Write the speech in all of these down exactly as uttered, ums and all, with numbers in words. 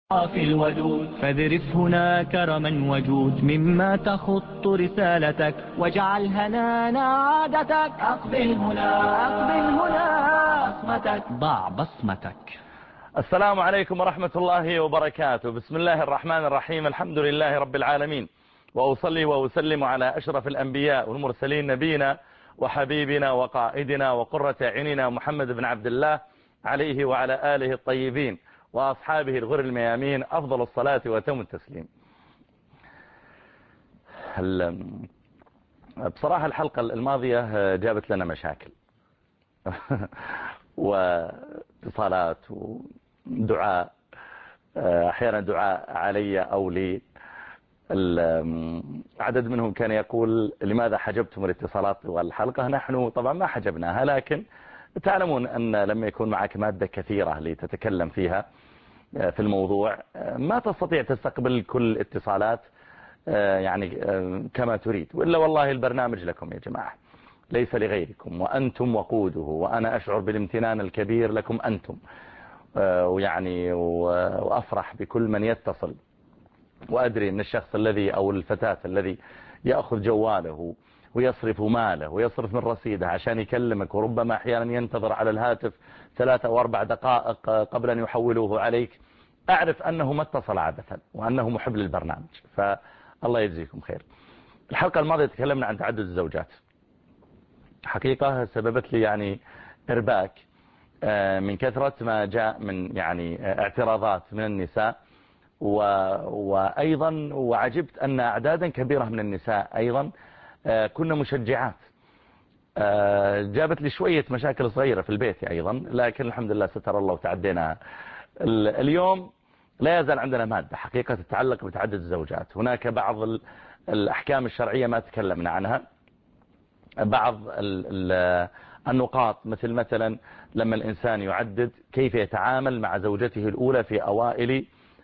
في الودود فاذرف هنا كرما وجود مما تخط رسالتك واجعل هنانا عادتك أقبل هنا أقبل هنا بصمتك ضع بصمتك. السلام عليكم ورحمة الله وبركاته. بسم الله الرحمن الرحيم. الحمد لله رب العالمين، وأصلي وأسلم على أشرف الأنبياء والمرسلين نبينا وحبيبنا وقائدنا وقرة عيننا محمد بن عبد الله عليه وعلى آله الطيبين وأصحابه الغر الميامين أفضل الصلاة وتم التسليم. بصراحة الحلقة الماضية جابت لنا مشاكل واتصالات ودعاء، أحيانا دعاء علي أو لي. عدد منهم كان يقول لماذا حجبتم الاتصالات والحلقة؟ نحن طبعا ما حجبناها، لكن تعلمون أن لما يكون معك مادة كثيرة لتتكلم فيها في الموضوع ما تستطيع تستقبل كل اتصالات يعني كما تريد، وإلا والله البرنامج لكم يا جماعة ليس لغيركم، وأنتم وقوده، وأنا أشعر بالامتنان الكبير لكم أنتم، ويعني وأفرح بكل من يتصل، وأدري أن الشخص الذي أو الفتاة الذي يأخذ جواله ويصرف ماله ويصرف من رصيده عشان يكلمك، وربما أحيانا ينتظر على الهاتف ثلاثة أو أربع دقائق قبل أن يحولوه عليك، أعرف أنه ما اتصل عبثا وأنه محب للبرنامج، فالله يجزيكم خير. الحلقة الماضية تكلمنا عن تعدد الزوجات. حقيقة سببت لي يعني إرباك من كثرة ما جاء من يعني اعتراضات من النساء، و... وأيضا وعجبت أن أعدادا كبيرة من النساء أيضا كنا مشجعات. جابت لي شوية مشاكل صغيرة في البيت أيضا، لكن الحمد لله ستر الله وتعدينا. اليوم لا يزال عندنا مادة حقيقة تتعلق بتعدد الزوجات. هناك بعض الأحكام الشرعية ما تكلمنا عنها، بعض النقاط مثل مثلا لما الإنسان يعدد كيف يتعامل مع زوجته الأولى في أوائل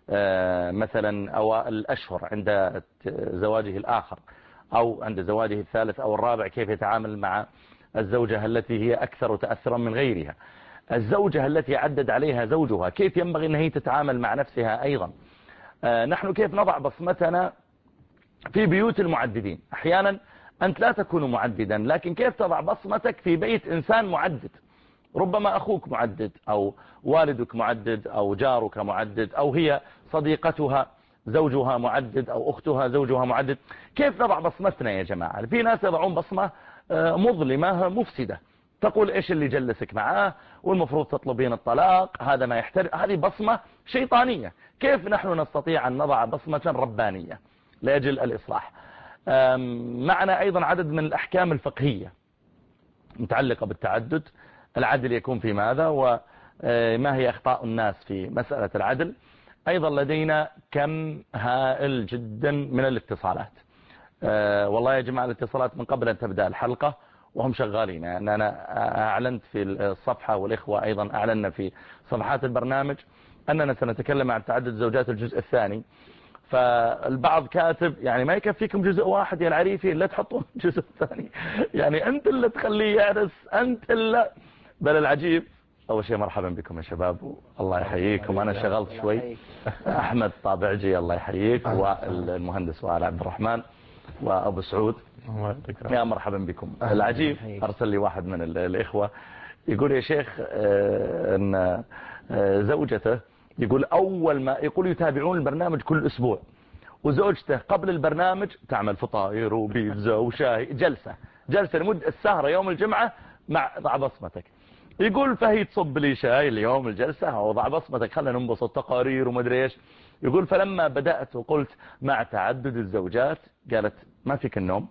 مثلا أوائل الأشهر عند زواجه الآخر، أو عند زواجه الثالث أو الرابع كيف يتعامل مع الزوجة التي هي أكثر تأثرا من غيرها، الزوجة التي عدد عليها زوجها كيف ينبغي أن هي تتعامل مع نفسها أيضا. نحن كيف نضع بصمتنا في بيوت المعددين. أحيانا أنت لا تكون معددا، لكن كيف تضع بصمتك في بيت إنسان معدد؟ ربما أخوك معدد، أو والدك معدد، أو جارك معدد، أو هي صديقتها زوجها معدد، أو أختها زوجها معدد. كيف نضع بصمتنا يا جماعة؟ في ناس يضعون بصمة مظلمة مفسدة، تقول إيش اللي جلسك معاه، والمفروض تطلبين الطلاق، هذا ما يحترم، هذه بصمة شيطانية. كيف نحن نستطيع أن نضع بصمة ربانية لأجل الإصلاح؟ معنا أيضا عدد من الأحكام الفقهية متعلقة بالتعدد. العدل يكون في ماذا، وما هي أخطاء الناس في مسألة العدل. أيضا لدينا كم هائل جدا من الاتصالات. أه والله يا جماعة الاتصالات من قبل أن تبدأ الحلقة وهم شغالين، يعني أنا أعلنت في الصفحة والإخوة أيضا أعلنا في صفحات البرنامج أننا سنتكلم عن تعدد زوجات الجزء الثاني. فالبعض كاتب يعني ما يكفيكم جزء واحد يا العريفي، لا تحطون الجزء الثاني، يعني أنت اللي تخليه يعرس، أنت اللي. بل العجيب، أول شيء مرحبا بكم يا شباب، الله يحييكم. أنا شغلت شوي. أحمد طابعجي الله يحييك، والمهندس وائل عبد الرحمن، وأبو سعود يا مرحبا بكم. العجيب أرسل لي واحد من الإخوة يقول يا شيخ أن زوجته يقول أول ما يقول يتابعون البرنامج كل أسبوع، وزوجته قبل البرنامج تعمل فطاير وبيتزا وشاي، جلسة جلسة لمدة السهرة يوم الجمعة مع ضع بصمتك. يقول فهي تصب لي شاي اليوم الجلسة وضع بصمتك خلنا ننبسط، تقارير ومدري ايش. يقول فلما بدأت وقلت مع تعدد الزوجات قالت ما فيك النوم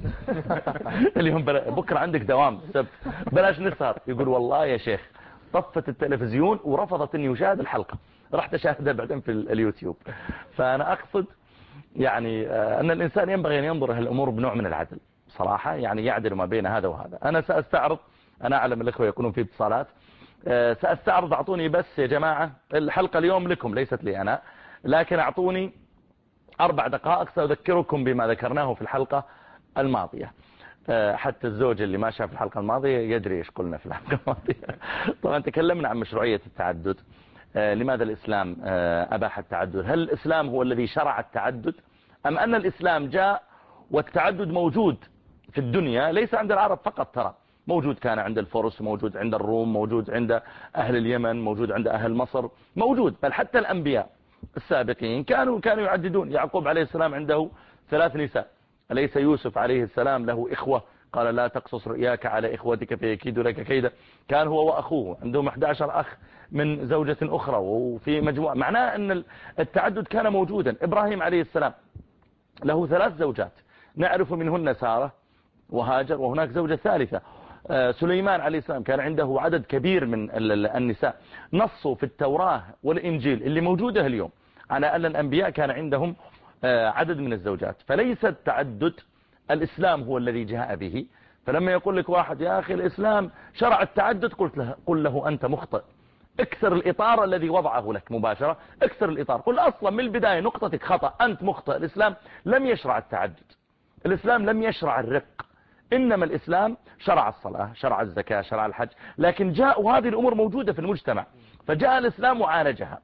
اليوم بلا... بكرة عندك دوام السبت بلاش نسهر. يقول والله يا شيخ طفت التلفزيون ورفضت اني اشاهد الحلقة، رحت اشاهدها بعدين في اليوتيوب. فانا اقصد يعني ان الانسان ينبغي ان ينظر الامور بنوع من العدل صراحة، يعني يعدل ما بين هذا وهذا. انا سأستعرض، انا اعلم الاخوة يكونون في اتصالات، سأستعرض. اعطوني بس يا جماعة، الحلقة اليوم لكم ليست لي انا، لكن اعطوني اربع دقائق سأذكركم بما ذكرناه في الحلقة الماضية. حتى الزوج اللي ما شاف الحلقة الماضية يدري ايش قلنا في الحلقة الماضية. طبعا تكلمنا عن مشروعية التعدد. لماذا الإسلام أباح التعدد؟ هل الإسلام هو الذي شرع التعدد أم أن الإسلام جاء والتعدد موجود في الدنيا ليس عند العرب فقط، ترى موجود كان عند الفرس، موجود عند الروم، موجود عند أهل اليمن، موجود عند أهل مصر، موجود، بل حتى الأنبياء السابقين كانوا كانوا يعددون. يعقوب عليه السلام عنده ثلاث نساء، أليس يوسف عليه السلام له إخوة؟ قال لا تقصص رؤياك على إخوتك فيكيدوا لك كيدا. كان هو وأخوه عندهم أحد عشر أخ من زوجة أخرى وفي مجموعة، معناه أن التعدد كان موجودا. إبراهيم عليه السلام له ثلاث زوجات نعرف منهن سارة وهاجر وهناك زوجة ثالثة. سليمان عليه السلام كان عنده عدد كبير من النساء. نصوا في التوراة والإنجيل اللي موجودة اليوم على أن الأنبياء كان عندهم عدد من الزوجات. فليس التعدد الإسلام هو الذي جاء به. فلما يقول لك واحد يا أخي الإسلام شرع التعدد، قلت له قل له أنت مخطئ، اكسر الإطار الذي وضعه لك مباشرة، اكسر الإطار، قل أصلا من البداية نقطتك خطأ، أنت مخطئ. الإسلام لم يشرع التعدد، الإسلام لم يشرع الرق، إنما الإسلام شرع الصلاة، شرع الزكاة، شرع الحج، لكن جاء وهذه الأمور موجودة في المجتمع فجاء الإسلام وعالجها.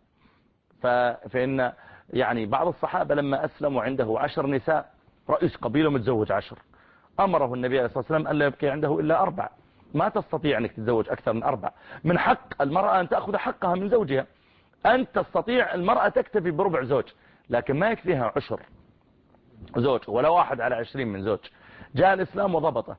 فإن يعني بعض الصحابة لما أسلموا عنده عشر نساء، رئيس قبيلة متزوج عشر، أمره النبي عليه الصلاة والسلام أن لا يبقي عنده إلا أربع. ما تستطيع أنك تتزوج أكثر من أربع. من حق المرأة أن تأخذ حقها من زوجها. أنت تستطيع المرأة تكتفي بربع زوج، لكن ما يكفيها عشر زوج ولا واحد على عشرين من زوج. جاء الإسلام وضبطه.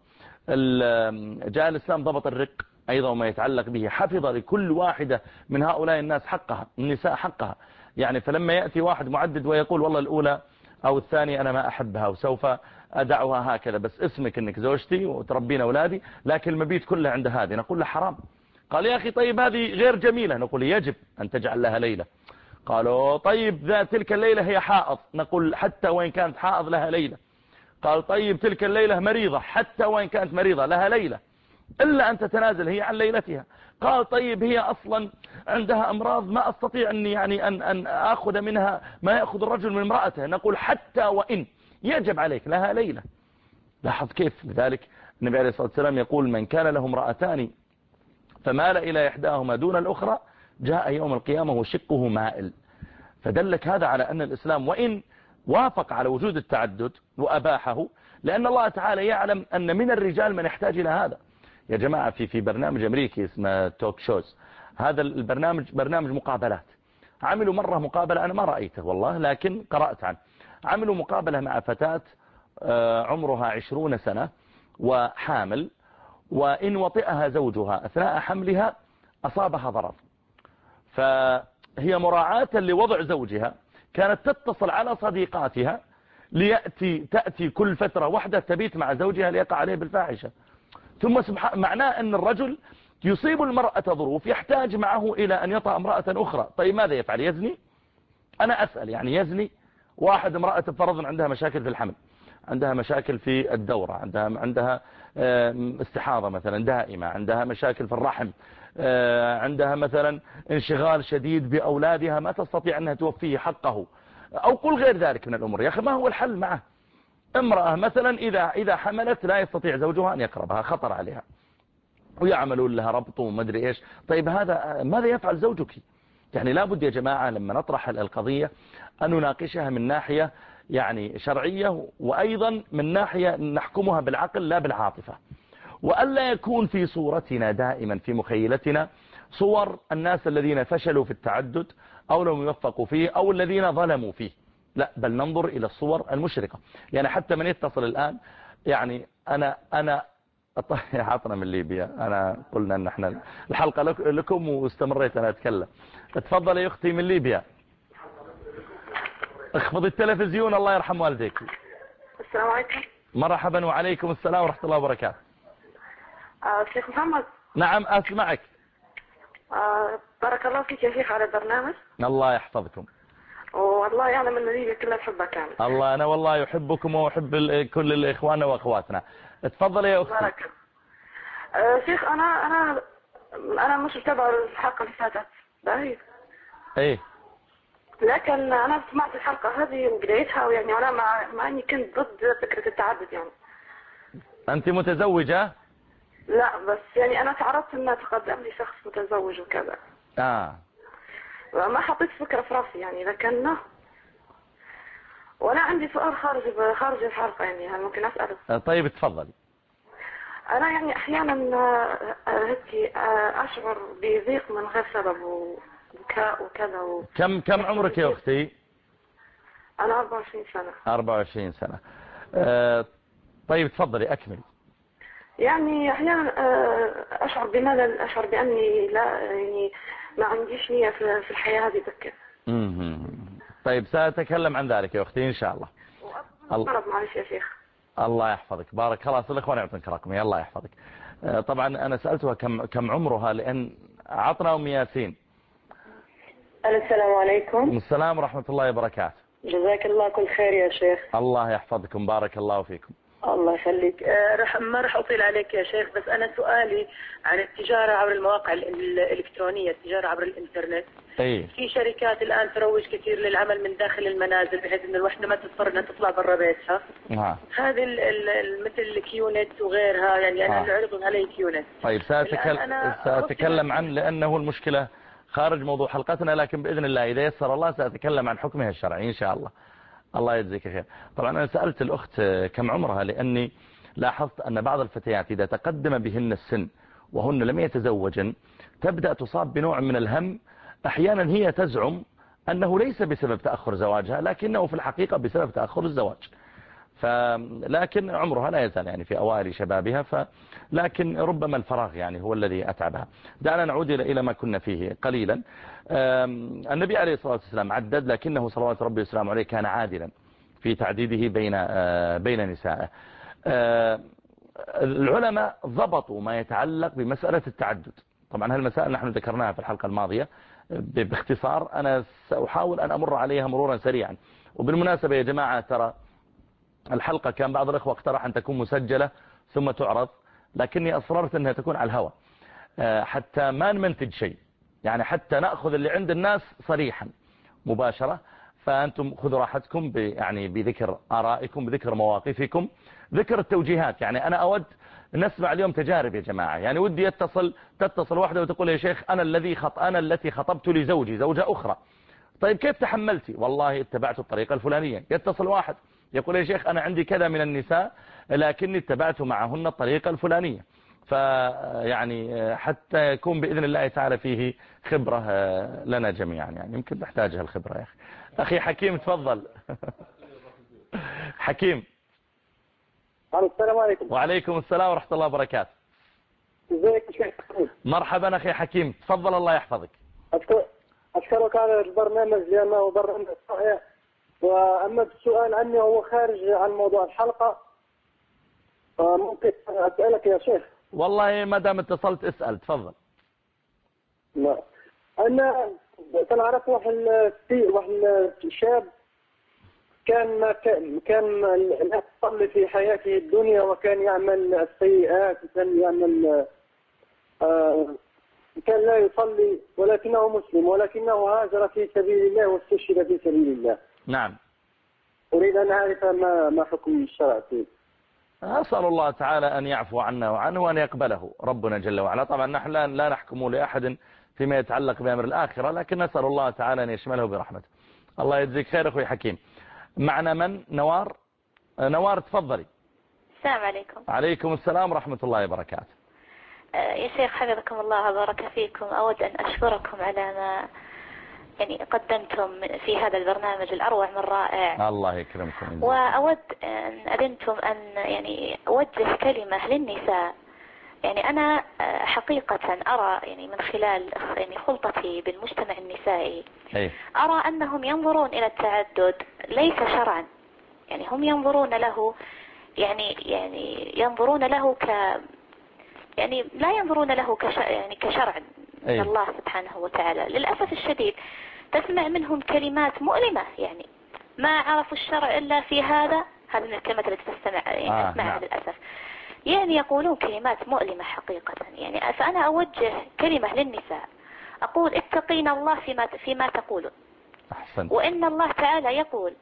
جاء الإسلام ضبط الرق أيضا وما يتعلق به، حفظ لكل واحدة من هؤلاء الناس حقها، النساء حقها. يعني فلما يأتي واحد معدد ويقول والله الأولى أو الثانية أنا ما أحبها وسوف أدعوها هكذا، بس اسمك أنك زوجتي وتربين أولادي، لكن المبيت كله عند هذه، نقول له حرام. قال يا أخي طيب هذه غير جميلة، نقول يجب أن تجعل لها ليلة. قالوا طيب ذا تلك الليلة هي حائض، نقول حتى وإن كانت حائض لها ليلة. قال طيب تلك الليلة مريضة، حتى وإن كانت مريضة لها ليلة، إلا أن تتنازل هي عن ليلتها. قال طيب هي أصلا عندها أمراض ما أستطيع أن يعني أن أن أخذ منها ما يأخذ الرجل من امرأته، نقول حتى وإن يجب عليك لها ليلة. لاحظ كيف. لذلك النبي عليه الصلاة والسلام يقول من كان له امرأتان فمال إلى إحداهما دون الأخرى جاء يوم القيامة وشقه مائل. فدلك هذا على أن الإسلام وإن وافق على وجود التعدد وأباحه، لأن الله تعالى يعلم أن من الرجال من يحتاج إلى هذا. يا جماعة في في برنامج أمريكي اسمه توك شوز، هذا البرنامج برنامج مقابلات. عملوا مرة مقابلة أنا ما رأيته والله لكن قرأت عنه. عملوا مقابلة مع فتاة عمرها عشرون سنة وحامل، وإن وطئها زوجها أثناء حملها أصابها ضرر، فهي مراعاة لوضع زوجها كانت تتصل على صديقاتها ليأتي تأتي كل فترة واحدة تبيت مع زوجها ليقع عليه بالفاحشة. ثم سبحان معناه أن الرجل يصيب المرأة ظروف يحتاج معه إلى أن يطأ امرأة أخرى. طيب ماذا يفعل؟ يزني؟ أنا أسأل يعني يزني؟ واحد امرأة فرضا عندها مشاكل في الحمل، عندها مشاكل في الدورة، عندها عندها استحاضة مثلا دائمة، عندها مشاكل في الرحم، عندها مثلا انشغال شديد بأولادها ما تستطيع أنها توفيه حقه، أو قل غير ذلك من الأمور. يا أخي ما هو الحل معه؟ امرأة مثلا إذا إذا حملت لا يستطيع زوجها أن يقربها، خطر عليها، ويعملون لها ربط ومدري إيش. طيب هذا ماذا يفعل زوجك؟ يعني لابد يا جماعة لما نطرح القضية أن نناقشها من ناحية يعني شرعية، وأيضا من ناحية نحكمها بالعقل لا بالعاطفة، وألا يكون في صورتنا دائما في مخيلتنا صور الناس الذين فشلوا في التعدد أو لم يوفقوا فيه أو الذين ظلموا فيه، لا بل ننظر إلى الصور المشرقة. يعني حتى من يتصل الآن يعني أنا أنا عطنا من ليبيا، أنا قلنا أن احنا الحلقة لكم واستمريت أنا أتكلم. تفضل يا أختي من ليبيا، اخفض التلفزيون الله يرحم والديك. السلام عليكم. مرحبا وعليكم السلام ورحمة الله وبركاته. آه شيخ محمد. نعم أسمعك. آه بارك الله فيك يا شيخ على البرنامج. الله يحفظكم. والله يعلم ان ليبيا كلها تحبك يعني. الله أنا والله يحبكم وأحب كل الإخوان وأخواتنا. اتفضل يا أختي. بارك. آه شيخ أنا أنا أنا مش متابع الحلقة اللي فاتت باهي. إيه. لكن أنا سمعت الحلقة هذه من بدايتها، ويعني أنا مع مع إني كنت ضد فكرة التعدد يعني. أنت متزوجة؟ لا بس يعني أنا تعرضت إن تقدم لي شخص متزوج وكذا. آه. ما حطيت فكرة في راسي يعني، لكن وأنا عندي سؤال خارج خارج الحلقة يعني، هل ممكن أسأله؟ طيب تفضلي. أنا يعني أحيانا هيك أشعر بضيق من غير سبب وبكاء وكذا و... كم كم عمرك يا أختي؟ أنا أربعة وعشرين سنة. أربعة وعشرين سنة. أه طيب تفضلي أكمل. يعني أحيانا أشعر بملل، أشعر بأني لا يعني ما عنديش نية في الحياة هذه بكر. طيب سأتكلم عن ذلك يا أختي إن شاء الله. مرض معلش يا شيخ. الله يحفظك، بارك خلاص الأخوان يعطيك رقمي، الله يحفظك. طبعا أنا سألتها كم كم عمرها، لأن عطنا أم ياسين. السلام عليكم. السلام ورحمة الله وبركاته. جزاك الله كل خير يا شيخ. الله يحفظكم، بارك الله فيكم. الله يخليك. أه رح ما راح أطيل عليك يا شيخ، بس أنا سؤالي عن التجارة عبر المواقع الإلكترونية، التجارة عبر الإنترنت. أي. في شركات الآن تروج كثير للعمل من داخل المنازل، بحيث إن الوحدة ما تضطر إنها تطلع برا بيتها. نعم. هذه مثل الكيونت وغيرها، يعني أنا اللي عرضوا علي كيونت. طيب سأتكلم سأتكلم عن، لأنه المشكلة خارج موضوع حلقتنا، لكن بإذن الله إذا يسر الله سأتكلم عن حكمها الشرعي إن شاء الله. الله يجزيك خير. طبعا أنا سألت الأخت كم عمرها، لأني لاحظت أن بعض الفتيات إذا تقدم بهن السن وهن لم يتزوجن تبدأ تصاب بنوع من الهم. أحيانا هي تزعم أنه ليس بسبب تأخر زواجها، لكنه في الحقيقة بسبب تأخر الزواج. فلكن عمرها لا يزال يعني في أوائل شبابها، فلكن ربما الفراغ يعني هو الذي أتعبها. دعنا نعود إلى ما كنا فيه قليلا. النبي عليه الصلاة والسلام عدد، لكنه صلوات ربي وسلامه عليه كان عادلا في تعديده بين بين نسائه. العلماء ضبطوا ما يتعلق بمسألة التعدد. طبعا هالمسائل نحن ذكرناها في الحلقة الماضية باختصار، أنا سأحاول أن أمر عليها مرورا سريعا. وبالمناسبة يا جماعة ترى الحلقة كان بعض الأخوة اقترح أن تكون مسجلة ثم تعرض، لكني أصررت أنها تكون على الهواء حتى ما نمنتج شيء، يعني حتى نأخذ اللي عند الناس صريحا مباشرة. فأنتم خذوا راحتكم يعني بذكر آرائكم، بذكر مواقفكم، ذكر التوجيهات. يعني أنا أود نسمع اليوم تجارب يا جماعة. يعني ودي يتصل تتصل واحدة وتقول يا شيخ أنا الذي خط أنا التي خطبت لزوجي زوجة أخرى، طيب كيف تحملتي؟ والله اتبعت الطريقة الفلانية. يتصل واحد يقول يا شيخ أنا عندي كذا من النساء لكني اتبعت معهن الطريقة الفلانية. فيعني حتى يكون بإذن الله تعالى فيه خبرة لنا جميعا، يعني يمكن نحتاجها الخبرة يا أخي. أخي حكيم تفضل. حكيم. السلام عليكم. وعليكم السلام ورحمة الله وبركاته. ازيك يا شيخ؟ مرحبا أخي حكيم، تفضل الله يحفظك. أشكر أشكرك على البرنامج لأنه برنامج صحيح. وأما السؤال عني هو خارج عن موضوع الحلقة، ممكن أسألك يا شيخ؟ والله ما دام اتصلت اسأل، تفضل. لا أنا تعرف واحد واحد شاب كان كان لا يصلي في حياته الدنيا، وكان يعمل السيئات، وكان يعمل آه كان لا يصلي ولكنه مسلم، ولكنه هاجر في سبيل الله واستشهد في سبيل الله. نعم. أريد أن أعرف ما ما حكم الشرع فيه. أسأل الله تعالى أن يعفو عنا وعنه وأن يقبله ربنا جل وعلا. طبعا نحن لا نحكم لأحد فيما يتعلق بأمر الآخرة، لكن نسأل الله تعالى أن يشمله برحمته. الله يجزيك خير أخوي حكيم. معنا من؟ نوار. نوار تفضلي. السلام عليكم. عليكم السلام ورحمة الله وبركاته. يا شيخ حفظكم الله وبارك فيكم، أود أن أشكركم على ما يعني قدمتم في هذا البرنامج الأروع من رائع. الله يكرمكم. وأود أن أذنتم أن يعني أوجه كلمة للنساء. يعني أنا حقيقة أرى يعني من خلال يعني خلطتي بالمجتمع النسائي أي. أرى أنهم ينظرون إلى التعدد ليس شرعا، يعني هم ينظرون له يعني يعني ينظرون له ك يعني لا ينظرون له كش يعني كشرع من الله سبحانه وتعالى. للأسف الشديد تسمع منهم كلمات مؤلمة، يعني ما عرفوا الشرع إلا في هذا هذه من الكلمات التي تستمع يعني آه أسمعها نعم. للأسف. يعني يقولون كلمات مؤلمة حقيقة. يعني فأنا أوجه كلمة للنساء أقول اتقين الله فيما فيما تقولون. أحسن. وإن الله تعالى يقول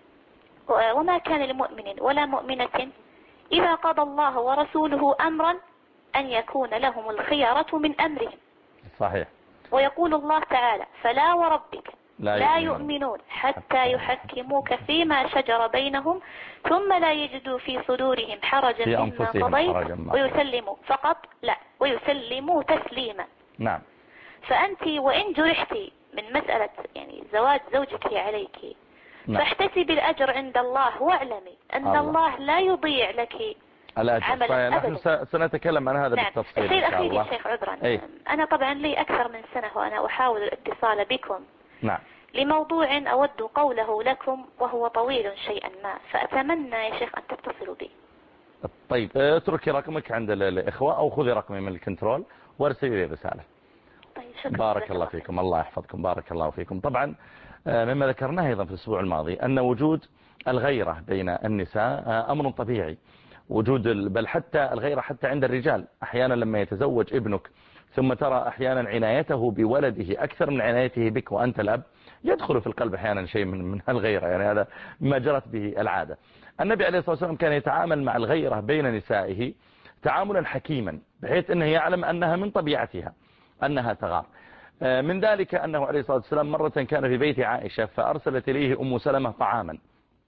وما كان لمؤمن ولا مؤمنة إذا قضى الله ورسوله أمرا أن يكون لهم الخيرة من أمرهم. صحيح. ويقول الله تعالى فلا وربك لا, لا يؤمنون, يؤمنون حتى يحكموك فيما شجر بينهم ثم لا يجدوا في صدورهم حرجا مما قضيت ويسلموا فقط لا ويسلموا تسليما. نعم. فأنت وإن جرحتي من مسألة يعني زواج زوجك عليك نعم. فاحتسبي الأجر عند الله واعلمي أن الله, الله لا يضيع لك الأجر. طيب نحن سنتكلم عن هذا نعم. بالتفصيل الشيء الأخير يا شيخ عذرا أي. أنا طبعا لي أكثر من سنة وأنا أحاول الاتصال بكم نعم. لموضوع أود قوله لكم وهو طويل شيئا ما فأتمنى يا شيخ أن تتصلوا بي. طيب اتركي رقمك عند الإخوة أو خذي رقمي من الكنترول وارسلي لي رسالة. طيب شكرا. بارك الله فيكم. الله يحفظكم. بارك الله فيكم. طبعا مما ذكرناه أيضا في الأسبوع الماضي أن وجود الغيرة بين النساء أمر طبيعي. وجود بل حتى الغيرة حتى عند الرجال أحيانا لما يتزوج ابنك ثم ترى أحيانا عنايته بولده أكثر من عنايته بك وأنت الأب يدخل في القلب أحيانا شيء من من الغيرة. يعني هذا ما جرت به العادة. النبي عليه الصلاة والسلام كان يتعامل مع الغيرة بين نسائه تعاملا حكيما بحيث أنه يعلم أنها من طبيعتها أنها تغار. من ذلك أنه عليه الصلاة والسلام مرة كان في بيت عائشة فأرسلت إليه أم سلمة طعاما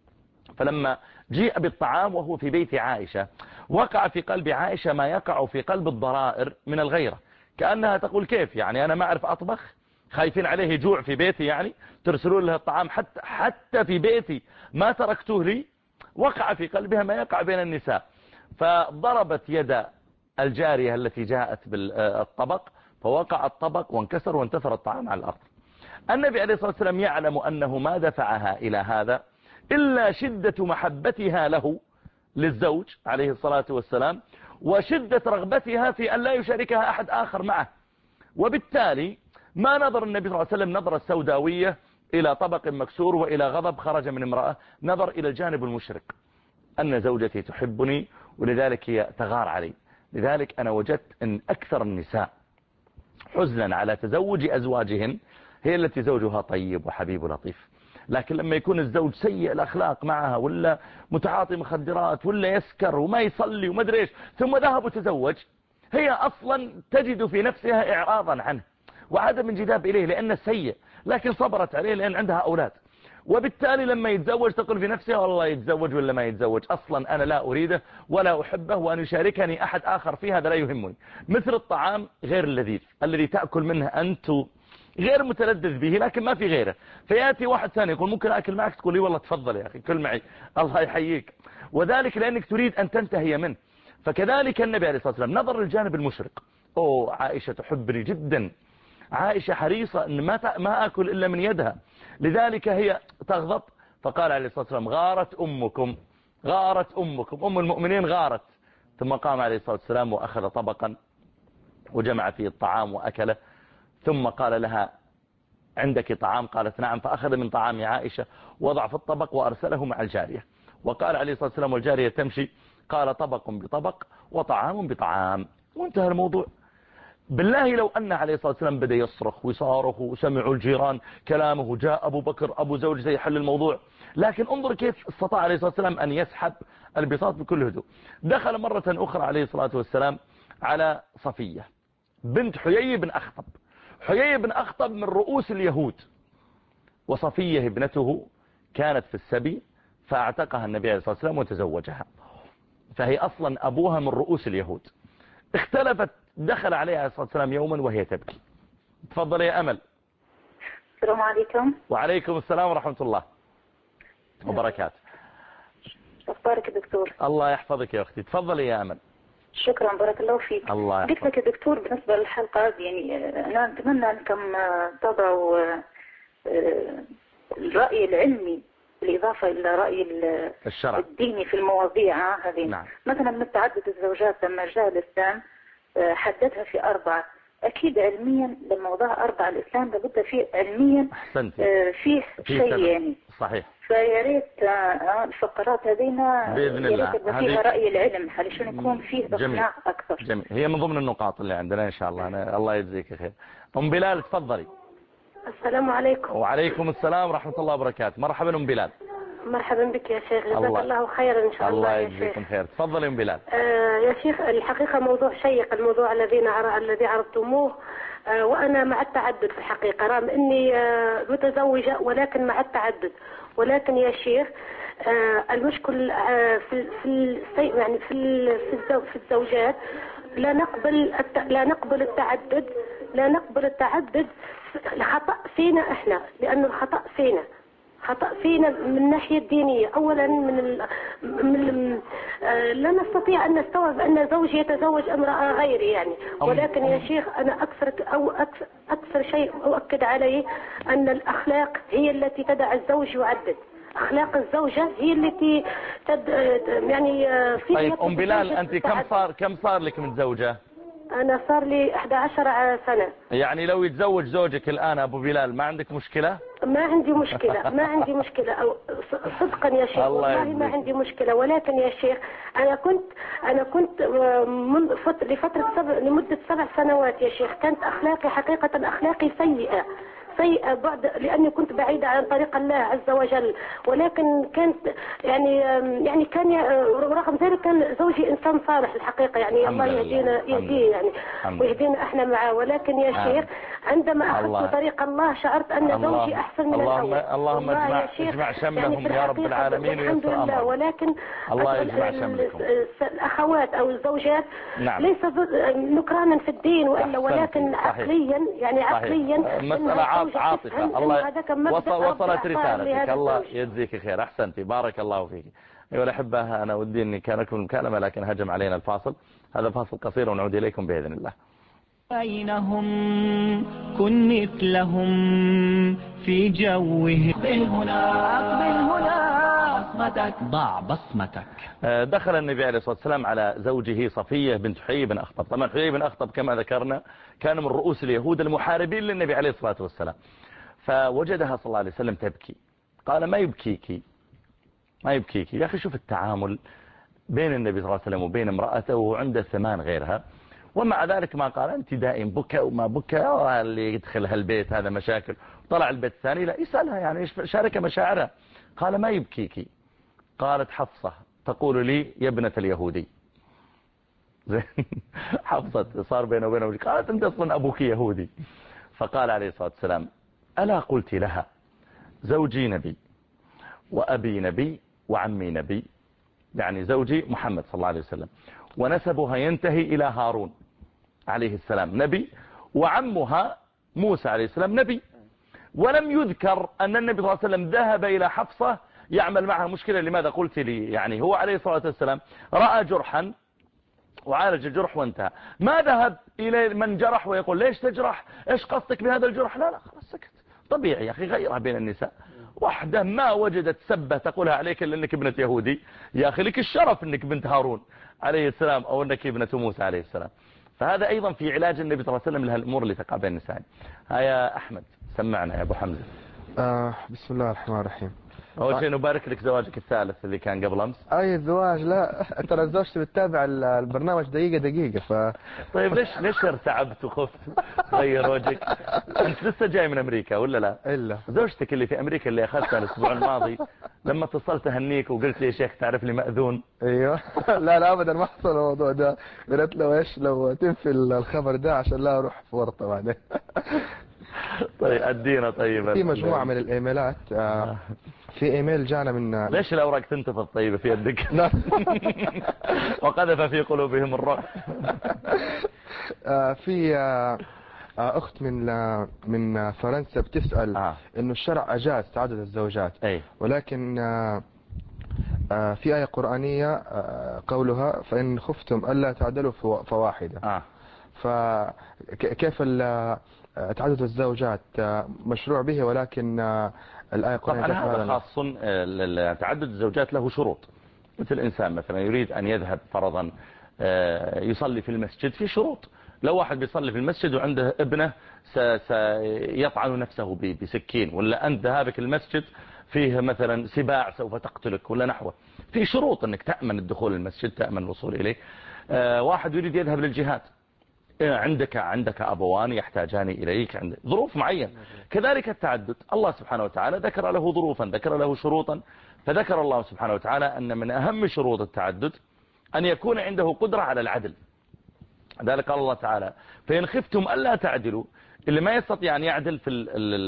فلما جيء بالطعام وهو في بيت عائشة وقع في قلب عائشة ما يقع في قلب الضرائر من الغيرة كأنها تقول كيف يعني أنا ما أعرف أطبخ خايفين عليه جوع في بيتي يعني ترسلون له الطعام حتى, حتى في بيتي ما تركته لي. وقع في قلبها ما يقع بين النساء فضربت يد الجارية التي جاءت بالطبق فوقع الطبق وانكسر وانتثر الطعام على الأرض. النبي عليه الصلاة والسلام يعلم أنه ما دفعها إلى هذا إلا شدة محبتها له للزوج عليه الصلاة والسلام وشدة رغبتها في أن لا يشاركها أحد آخر معه. وبالتالي ما نظر النبي صلى الله عليه وسلم نظرة سوداوية إلى طبق مكسور وإلى غضب خرج من امرأة نظر إلى الجانب المشرق أن زوجتي تحبني ولذلك هي تغار علي. لذلك أنا وجدت أن أكثر النساء حزنا على تزوج أزواجهن هي التي زوجها طيب وحبيب ولطيف. لكن لما يكون الزوج سيء الأخلاق معها ولا متعاطي مخدرات ولا يسكر وما يصلي وما ادري ايش ثم ذهب وتزوج هي أصلا تجد في نفسها إعراضا عنه وعدم انجذاب إليه لأنه سيء لكن صبرت عليه لأن عندها أولاد. وبالتالي لما يتزوج تقول في نفسها والله يتزوج ولا ما يتزوج أصلا أنا لا أريده ولا أحبه وأن يشاركني أحد آخر فيه هذا لا يهمني. مثل الطعام غير اللذيذ الذي تأكل منه أنت غير متلذذ به لكن ما في غيره فيأتي واحد ثاني يقول ممكن أكل معك تقول لي والله تفضل يا أخي كل معي الله يحييك وذلك لأنك تريد أن تنتهي منه. فكذلك النبي عليه الصلاة والسلام نظر للجانب المشرق. أوه عائشة تحبني جدا عائشة حريصة أن ما ما أكل إلا من يدها لذلك هي تغضب فقال عليه الصلاة والسلام غارت أمكم غارت أمكم أم المؤمنين غارت. ثم قام عليه الصلاة والسلام وأخذ طبقا وجمع فيه الطعام وأكله ثم قال لها عندك طعام قالت نعم فأخذ من طعام عائشة وضع في الطبق وأرسله مع الجارية وقال عليه الصلاة والسلام والجارية تمشي قال طبق بطبق وطعام بطعام وانتهى الموضوع. بالله لو أن عليه الصلاة والسلام بدأ يصرخ ويصارخ وسمعوا الجيران كلامه جاء أبو بكر أبو زوج سيحل الموضوع لكن انظر كيف استطاع عليه الصلاة والسلام أن يسحب البساط بكل هدوء. دخل مرة أخرى عليه الصلاة والسلام على صفية بنت حيي بن أخطب. حيي بن أخطب من رؤوس اليهود وصفية ابنته كانت في السبي فاعتقها النبي عليه الصلاة والسلام وتزوجها فهي أصلا أبوها من رؤوس اليهود. اختلفت دخل عليها عليه الصلاة والسلام يوما وهي تبكي. تفضل يا أمل. السلام عليكم. وعليكم السلام ورحمة الله وبركاته. أخبارك يا دكتور؟ الله يحفظك يا أختي. تفضل يا أمل. شكرا بارك الله فيك. الله قلت لك يا دكتور بالنسبة للحلقة هذه يعني أنا أتمنى أنكم تضعوا الرأي العلمي بالإضافة إلى رأي الشرع الديني في المواضيع هذه. نعم. مثلا من تعدد الزوجات لما جاء الإسلام حددها في أربعة أكيد علميا لما وضعها أربعة الإسلام لابد فيه علميا فيه شيء يعني صحيح. فيا ريت الفقرات هذينا بإذن الله فيها رأي العلم علشان يكون فيه إقناع أكثر. جميل. هي من ضمن النقاط اللي عندنا إن شاء الله. أنا الله يجزيك خير. أم بلال تفضلي. السلام عليكم. وعليكم السلام ورحمة الله وبركاته. مرحبا أم بلال. مرحبا بك يا شيخ، جزاك الله, الله خيرا إن شاء الله. الله يجزيكم خير. تفضل يا بلال. آه يا شيخ، الحقيقة موضوع شيق، الموضوع الذي الذي عرضتموه، آه وأنا مع التعدد في الحقيقة، رغم إني آه متزوجة ولكن مع التعدد. ولكن يا شيخ آه المشكل آه في في يعني في في الزوجات لا نقبل لا نقبل التعدد لا نقبل التعدد الخطأ فينا احنا، لأن الخطأ فينا خطأ فينا من الناحية الدينية. أولا من, ال... من ال... آه لا نستطيع أن نستوعب أن زوجي يتزوج امرأة غيري يعني. ولكن يا شيخ أنا أكثر أو أكثر, أكثر شيء أؤكد عليه أن الأخلاق هي التي تدع الزوج يعدد. أخلاق الزوجة هي التي تد... يعني في. طيب أم بلال، أنت كم صار كم صار لك متزوجة؟ أنا صار لي إحدى عشر سنة. يعني لو يتزوج زوجك الآن أبو بلال ما عندك مشكلة؟ ما عندي مشكلة، ما عندي مشكلة، أو صدقا يا شيخ والله ما عندي مشكلة. ولكن يا شيخ أنا كنت أنا كنت من فت... لفترة سبع لمدة سبع سنوات يا شيخ كانت أخلاقي حقيقة أخلاقي سيئة سيئة بعد، لأني كنت بعيدة عن طريق الله عز وجل. ولكن كانت يعني يعني كان رغم ذلك كان زوجي إنسان صالح الحقيقة يعني. الله يهدينا يهديه يعني ويهدينا احنا معاه. ولكن يا شيخ عندما أخذت طريق الله شعرت أن زوجي أحسن من اللهم الأول. اللهم اجمع اجمع شملهم يعني يا رب العالمين الحمد لله. ولكن الله يجمع شملكم. الأخوات أو الزوجات نعم. ليس نكرانا في الدين وإلا، ولكن عقليا يعني عقليا مسألة عاطفة. الله وصل وصلت رسالتك، الله يجزيك خير. أحسنتي، بارك الله فيك. أيها الأحبة، أنا ودي أني كان لكم المكالمة لكن هجم علينا الفاصل. هذا فاصل قصير ونعود إليكم بإذن الله. بينهم كن مثلهم في جوه. أقبل هنا أقبل هنا بصمتك ضع بصمتك. دخل النبي عليه الصلاة والسلام على زوجه صفية بنت حيي بن أخطب. طبعا حيي بن أخطب كما ذكرنا كان من رؤوس اليهود المحاربين للنبي عليه الصلاة والسلام. فوجدها صلى الله عليه وسلم تبكي. قال ما يبكيك ما يبكيك يا أخي. شوف التعامل بين النبي صلى الله عليه وسلم وبين امرأته وعنده ثمان غيرها، ومع ذلك ما قال أنت دائم بكى وما بكى اللي يدخل هالبيت هذا مشاكل. طلع البيت الثاني لا يسألها يعني شارك مشاعرها. قال ما يبكيك. قالت حفصة تقول لي يا ابنة اليهودي. حفصة صار بينه وبينه قالت أنت أصلا أبوك يهودي. فقال عليه الصلاة والسلام ألا قلت لها زوجي نبي وأبي نبي وعمي نبي، يعني زوجي محمد صلى الله عليه وسلم ونسبها ينتهي إلى هارون عليه السلام نبي، وعمها موسى عليه السلام نبي. ولم يذكر أن النبي صلى الله عليه وسلم ذهب إلى حفصة يعمل معها مشكلة. لماذا قلت لي؟ يعني هو عليه الصلاة والسلام رأى جرحا وعالج الجرح وانتهى. ما ذهب إلى من جرح ويقول ليش تجرح، ايش قصدك بهذا الجرح؟ لا لا خلاص سكت. طبيعي يا أخي غيرها بين النساء. واحدة ما وجدت سبة تقولها عليك إلا أنك ابنة يهودي، يا أخي لك الشرف أنك بنت هارون عليه السلام أو أنك ابنة موسى عليه السلام. فهذا أيضا في علاج النبي صلى الله عليه وسلم لهالأمور اللي تقع بين النساء. هيا أحمد سمعنا يا أبو حمزة. آه بسم الله الرحمن الرحيم. أول شيء نبارك لك زواجك الثالث اللي كان قبل أمس. أي الزواج؟ لا ترى زوجتي بتتابع البرنامج دقيقة دقيقة ف... طيب ليش ليش ارتعبت وخفت غير وجهك؟ أنت لسه جاي من أمريكا ولا لا؟ إلا زوجتك اللي في أمريكا اللي أخذتها الأسبوع الماضي لما اتصلت هنيك وقلت لي يا شيخ تعرف لي مأذون. أيوه لا لا أبدا ما حصل الموضوع ده. قلت له إيش لو تنفي الخبر ده عشان لا أروح في ورطة بعدين. طيب أدينا. طيب في مجموعة من الإيميلات آه في إيميل جانا من ليش الأوراق تنتفض طيبة في يدك؟ وقذف في قلوبهم الرعب. آه في آه أخت من من فرنسا بتسأل آه. إنه الشرع أجاز تعدد الزوجات أي. ولكن آه آه في آية قرآنية آه قولها فإن خفتم ألا تعدلوا فواحدة. آه. فكيف تعدد الزوجات مشروع به ولكن الآية القرآنية طبعا هذا خاص. تعدد الزوجات له شروط. مثل الإنسان مثلا يريد أن يذهب فرضا يصلي في المسجد في شروط. لو واحد بيصلي في المسجد وعنده ابنه سيطعن نفسه بسكين، ولا أنت ذهابك المسجد فيه مثلا سباع سوف تقتلك ولا نحوه، في شروط أنك تأمن الدخول المسجد تأمن الوصول إليه. واحد يريد يذهب للجهاد عندك عندك أبوان يحتاجان إليك، عند ظروف معينة. كذلك التعدد، الله سبحانه وتعالى ذكر له ظروفا، ذكر له شروطا، فذكر الله سبحانه وتعالى أن من أهم شروط التعدد أن يكون عنده قدرة على العدل. ذلك قال الله تعالى فإن خفتم ألا تعدلوا، اللي ما يستطيع أن يعدل في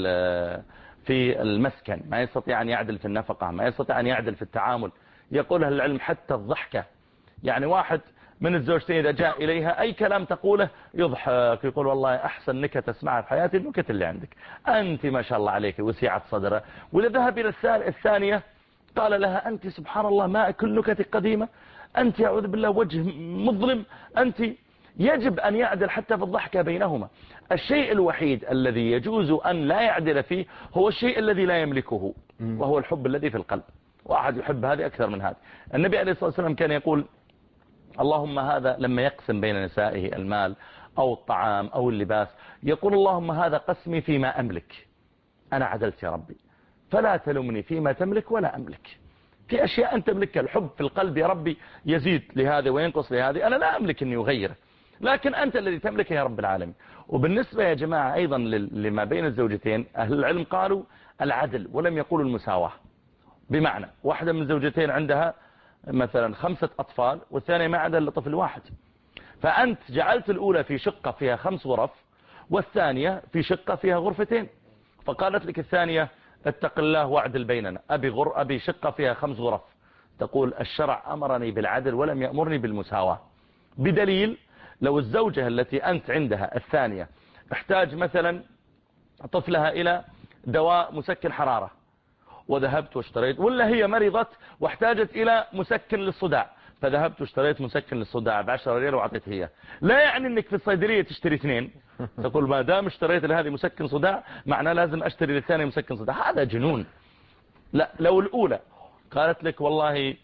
في المسكن، ما يستطيع أن يعدل في النفقة، ما يستطيع أن يعدل في التعامل، يقول أهل العلم حتى الضحكة، يعني واحد من الزوجتين إذا جاء إليها أي كلام تقوله يضحك، يقول والله أحسن نكتة تسمعها في حياتي النكت اللي عندك، أنت ما شاء الله عليك وسيعة صدره. وإذا ذهب إلى الثانية قال لها أنت سبحان الله ما كل نكتك قديمة، أنت أعوذ بالله وجه مظلم، أنت. يجب أن يعدل حتى في الضحكة بينهما. الشيء الوحيد الذي يجوز أن لا يعدل فيه هو الشيء الذي لا يملكه، وهو الحب الذي في القلب. واحد يحب هذه أكثر من هذه. النبي عليه الصلاة والسلام كان يقول اللهم هذا لما يقسم بين نسائه المال أو الطعام أو اللباس، يقول اللهم هذا قسمي فيما أملك، أنا عدلت يا ربي، فلا تلومني فيما تملك ولا أملك. في أشياء أنت تملكها، الحب في القلب يا ربي يزيد لهذا وينقص لهذه، أنا لا أملك أني أغيره، لكن أنت الذي تملكه يا رب العالمين. وبالنسبة يا جماعة أيضا لما بين الزوجتين، أهل العلم قالوا العدل ولم يقولوا المساواة. بمعنى واحدة من الزوجتين عندها مثلا خمسة أطفال والثانية ما عندها إلا طفل واحد، فأنت جعلت الأولى في شقة فيها خمس غرف والثانية في شقة فيها غرفتين، فقالت لك الثانية اتق الله واعدل بيننا، أبي, غر أبي شقة فيها خمس غرف. تقول الشرع أمرني بالعدل ولم يأمرني بالمساواة، بدليل لو الزوجة التي أنت عندها الثانية احتاج مثلا طفلها إلى دواء مسكن حرارة وذهبت واشتريت، ولا هي مرضت واحتاجت إلى مسكن للصداع فذهبت واشتريت مسكن للصداع بعشرة ريال وعطيت هي، لا يعني أنك في الصيدلية تشتري اثنين. تقول ما دام اشتريت لهذه مسكن صداع معناه لازم أشتري للثاني مسكن صداع، هذا جنون. لا، لو الأولى قالت لك والله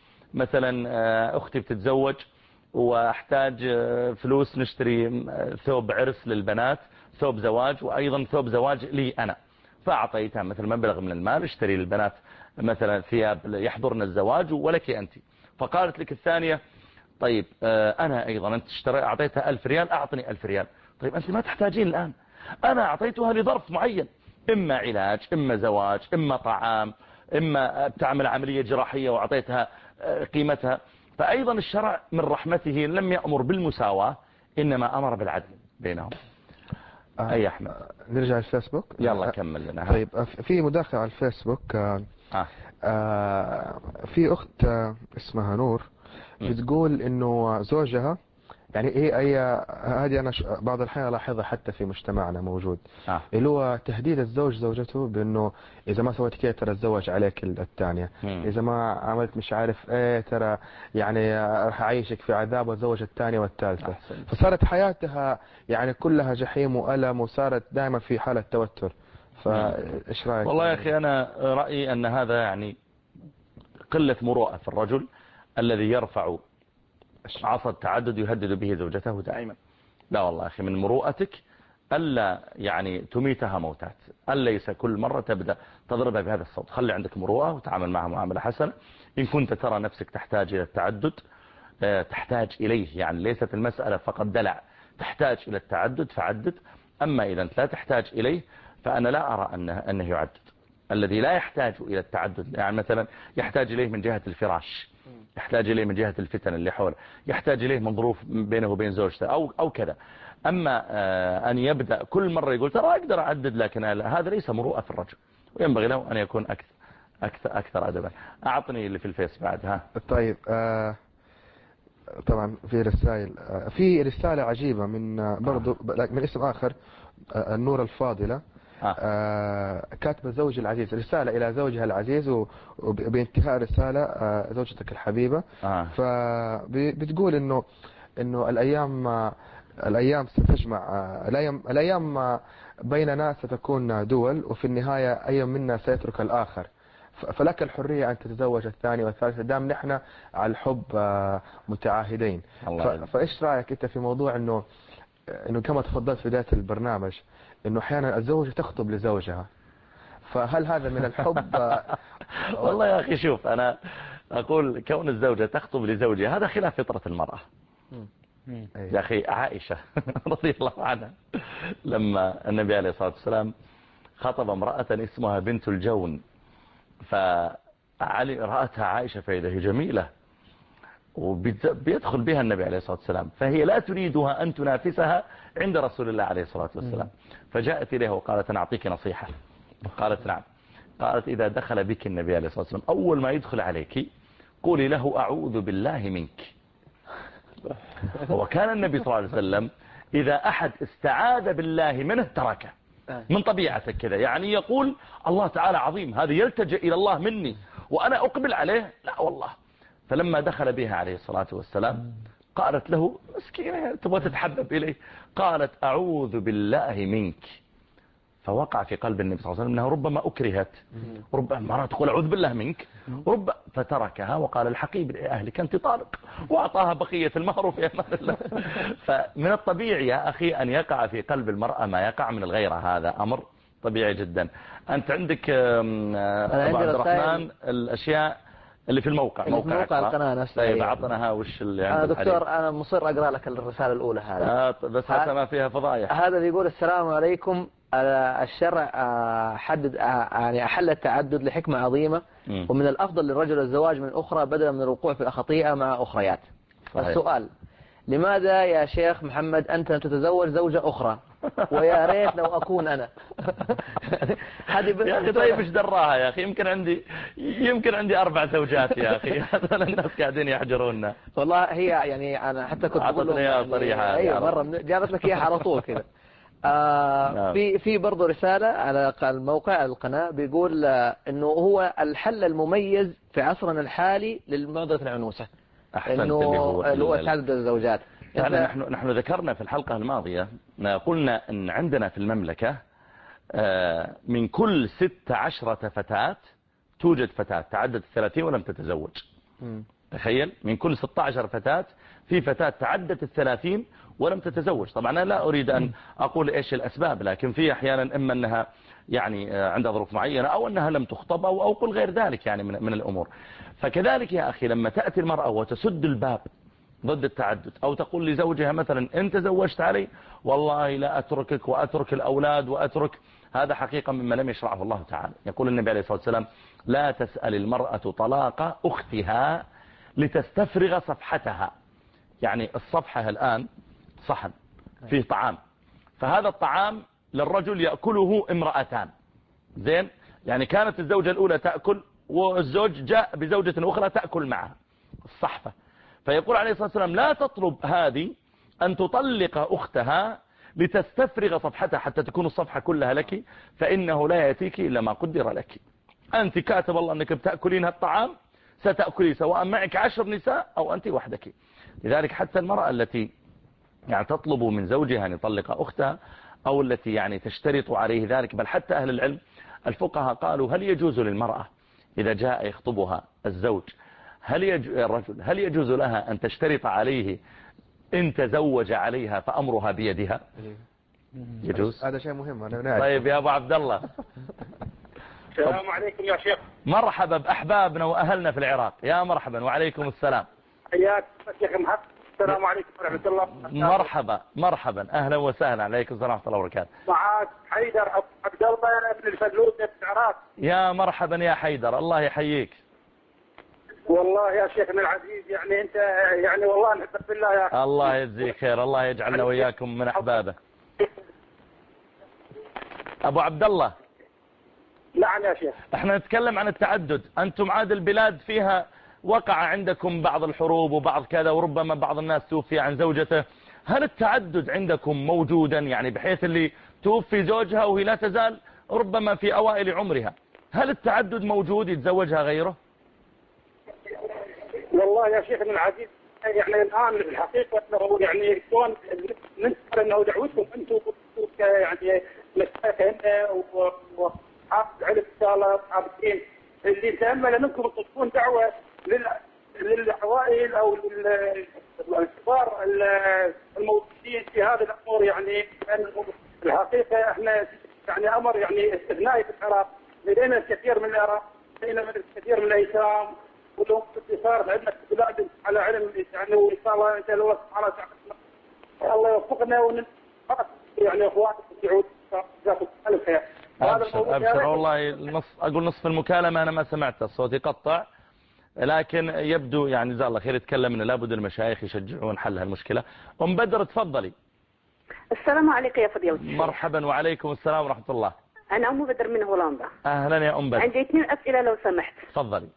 مثلا أختي بتتزوج واحتاج فلوس نشتري ثوب عرس للبنات، ثوب زواج، وأيضا ثوب زواج لي أنا، فأعطيتها مثل مبلغ من المال اشتري للبنات مثلا ثياب يحضرن الزواج ولك أنت. فقالت لك الثانية طيب أنا أيضا أنت اشتري أعطيتها ألف ريال أعطني ألف ريال، طيب أنت ما تحتاجين الآن، أنا أعطيتها لظرف معين، إما علاج إما زواج إما طعام إما بتعمل عملية جراحية وأعطيتها قيمتها. فأيضا الشرع من رحمته لم يأمر بالمساواة إنما أمر بالعدل بينهم. آه أي أحمد نرجع الفيسبوك. يلا كمل لنا. طيب في مداخلة على الفيسبوك. آه آه. آه في أخت آه اسمها نور بتقول إنه زوجها يعني هي أي هذه أنا بعض الأحيان ألاحظها حتى في مجتمعنا موجود آه. اللي هو تهديد الزوج زوجته بأنه إذا ما سويت كذا ترى أتزوج عليك الثانية، إذا ما عملت مش عارف إيه ترى يعني راح أعيشك في عذاب وأتزوج الثانية والثالثة. فصارت حياتها يعني كلها جحيم وألم وصارت دائما في حالة توتر. فإيش رأيك؟ والله يا أخي أنا رأيي أن هذا يعني قلة مروءة في الرجل الذي يرفع عصا التعدد يهدد به زوجته دائما. لا والله يا أخي من مروءتك ألا يعني تميتها موتات، ألا ليس كل مرة تبدأ تضربها بهذا الصوت. خلي عندك مروءة وتعامل معها معاملة حسنة. إن كنت ترى نفسك تحتاج إلى التعدد تحتاج إليه، يعني ليست المسألة فقط دلع، تحتاج إلى التعدد فعدد. أما إذا أنت لا تحتاج إليه فأنا لا أرى أنه, أنه يعدد. الذي لا يحتاج إلى التعدد يعني مثلا يحتاج إليه من جهة الفراش، يحتاج إليه من جهة الفتن اللي حوله، يحتاج إليه من ظروف بينه وبين زوجته أو, أو كذا. أما أن يبدأ كل مرة يقول ترى أقدر أعدد لكن هذا ليس مروءة في الرجل، وينبغي له أن يكون أكثر أكثر أكثر أدبا. أعطني اللي في الفيس بعدها. طيب آه طبعا في رسائل آه في رسالة عجيبة من آه برضو آه. من اسم آخر آه النور الفاضلة. آه. آه كاتبة زوجي العزيز رسالة إلى زوجها العزيز وبانتهاء رسالة آه زوجتك الحبيبة. آه. فبتقول إنه إنه الأيام آه الأيام ستجمع آه الأيام الأيام آه بيننا ستكون دول، وفي النهاية أي منا سيترك الآخر، فلك الحرية أن تتزوج الثاني والثالث دام نحن على الحب آه متعاهدين. فإيش رأيك أنت في موضوع إنه إنه كما تفضلت في بداية البرنامج إنه أحيانا الزوجة تخطب لزوجها، فهل هذا من الحب؟ والله يا أخي شوف أنا أقول كون الزوجة تخطب لزوجها هذا خلاف فطرة المرأة. يا أخي عائشة رضي الله عنها لما النبي عليه الصلاة والسلام خطب امرأة اسمها بنت الجون، فعلي رأتها عائشة فإذا هي جميلة وبيدخل بها النبي عليه الصلاة والسلام، فهي لا تريدها أن تنافسها عند رسول الله عليه الصلاة والسلام، فجاءت إليه وقالت أنا أعطيك نصيحة. قالت نعم. قالت إذا دخل بك النبي عليه الصلاة والسلام أول ما يدخل عليك قولي له أعوذ بالله منك. وكان النبي صلى الله عليه وسلم إذا أحد استعاذ بالله منه تركه، من طبيعته كذا، يعني يقول الله تعالى عظيم، هذا يلتجئ إلى الله مني وأنا أقبل عليه، لا والله. فلما دخل بها عليه الصلاة والسلام قالت له مسكينة تبغى تتحبب إليه، قالت أعوذ بالله منك. فوقع في قلب النبي صلى الله عليه وسلم أنها ربما أكرهت، ربما مرة تقول أعوذ بالله منك، رب فتركها وقال الحقي بأهلك أنت طالق، وأعطاها بقية المهر في أمان الله. فمن الطبيعي يا أخي أن يقع في قلب المرأة ما يقع من الغيرة، هذا أمر طبيعي جدا. أنت عندك أبو عبد الرحمن الأشياء اللي في الموقع، اللي موقع, موقع القناة نفسها. طيب عطناها وش اللي عندك. أنا دكتور عليه. أنا مصر أقرأ لك الرسالة الأولى هذه. آه بس حتى ما فيها فضايح. هذا بيقول السلام عليكم، الشرع حدد يعني أحل التعدد لحكمة عظيمة، م. ومن الأفضل للرجل الزواج من أخرى بدلا من الوقوع في الخطيئة مع أخريات. صحيح. السؤال لماذا يا شيخ محمد أنت تتزوج زوجة أخرى؟ ويا ريت لو أكون أنا. هذه بس يا أخي طيب إيش دراها يا أخي، يمكن عندي يمكن عندي أربع زوجات يا أخي. هذول الناس قاعدين يحجروننا. والله هي يعني أنا حتى كنت أقول لهم يعني صريحة. أيوة مرة جابت لك إياها على طول كذا. آه في في برضه رسالة على الموقع القناة بيقول آه إنه هو الحل المميز في عصرنا الحالي للمعضلة العنوسة، أحسنت، إنه اللي هو تعدد الزوجات. يعني نحن نحن ذكرنا في الحلقة الماضية قلنا إن عندنا في المملكة آه من كل ست عشرة فتاة توجد فتاة تعدت الثلاثين ولم تتزوج. م. تخيل، من كل ستة عشر فتاة في فتاة تعدت الثلاثين ولم تتزوج. طبعا أنا لا أريد أن أقول إيش الأسباب، لكن في أحيانا إما أنها يعني عندها ظروف معينة أو أنها لم تخطب أو أو قل غير ذلك يعني من, من الأمور. فكذلك يا أخي لما تأتي المرأة وتسد الباب ضد التعدد أو تقول لزوجها مثلا إن تزوجت علي والله لا أتركك وأترك الأولاد وأترك، هذا حقيقة مما لم يشرعه الله تعالى. يقول النبي عليه الصلاة والسلام لا تسأل المرأة طلاق أختها لتستفرغ صفحتها. يعني الصفحة الآن صحن فيه طعام، فهذا الطعام للرجل يأكله امرأتان، زين، يعني كانت الزوجة الأولى تأكل والزوج جاء بزوجة أخرى تأكل معها الصحفة. فيقول عليه الصلاة والسلام لا تطلب هذه أن تطلق أختها لتستفرغ صفحتها حتى تكون الصفحة كلها لك، فإنه لا يأتيك إلا ما قدر لك. أنت كاتب الله أنك بتأكلين الطعام، ستأكلي سواء معك عشر نساء أو أنت وحدك. لذلك حتى المرأة التي يعني تطلب من زوجها أن يطلق أختها أو التي يعني تشترط عليه ذلك، بل حتى أهل العلم الفقهاء قالوا هل يجوز للمرأة إذا جاء يخطبها الزوج هل يجوز الرجل هل يجوز لها أن تشترط عليه إن تزوج عليها فأمرها بيدها؟ يجوز. هذا شيء مهم. أنا نعرف. طيب يا أبو عبد الله. السلام عليكم يا شيخ. مرحبا بأحبابنا وأهلنا في العراق. يا مرحبا. وعليكم السلام. حياك شيخ محمد. السلام عليكم ورحمة الله وبركاته. مرحبا مرحبا أهلا وسهلا. عليكم السلام ورحمة الله وبركاته. معاك حيدر عبد الله ابن الفلوس في العراق. يا مرحبا يا حيدر، الله يحييك. والله يا شيخنا العزيز يعني أنت يعني والله نحبك بالله يا أخي. الله يجزيك خير، الله يجعلنا وإياكم من أحبابه. أبو عبد الله. نعم يا شيخ. احنا نتكلم عن التعدد. أنتم عاد البلاد فيها وقع عندكم بعض الحروب وبعض كذا، وربما بعض الناس توفي عن زوجته. هل التعدد عندكم موجودا يعني بحيث اللي توفي زوجها وهي لا تزال ربما في أوائل عمرها، هل التعدد موجود يتزوجها غيره؟ والله يا شيخنا العزيز يعني الآن الحقيقة أنه يعني كون ننتظر أنه دعوتكم أنتم يعني مساكن وحافظ علم الصلاة وحافظ الدين اللي نتأمل منكم تكون دعوة للعوائل أو للكبار الموجودين في هذه الأمور. يعني الحقيقة احنا يعني أمر يعني استثنائي في العراق، لدينا الكثير من العراق، لدينا الكثير من الأيتام ولهم اتصال عندنا في بلاد على علم يعني وان شاء الله ان شاء الله سبحانه وتعالى الله يوفقنا ون يعني اخواتك يعود جزاكم الف خير. ابشر ابشر والله النص اقول نصف المكالمه انا ما سمعت الصوت يقطع، لكن يبدو يعني جزاه الله خير يتكلم ان لابد المشايخ يشجعون حل هالمشكله. ام بدر تفضلي. السلام عليكم يا فضيلة الشيخ. مرحبا وعليكم السلام ورحمه الله. انا ام بدر من هولندا. اهلا يا ام بدر. عندي اثنين اسئله لو سمحت. تفضلي.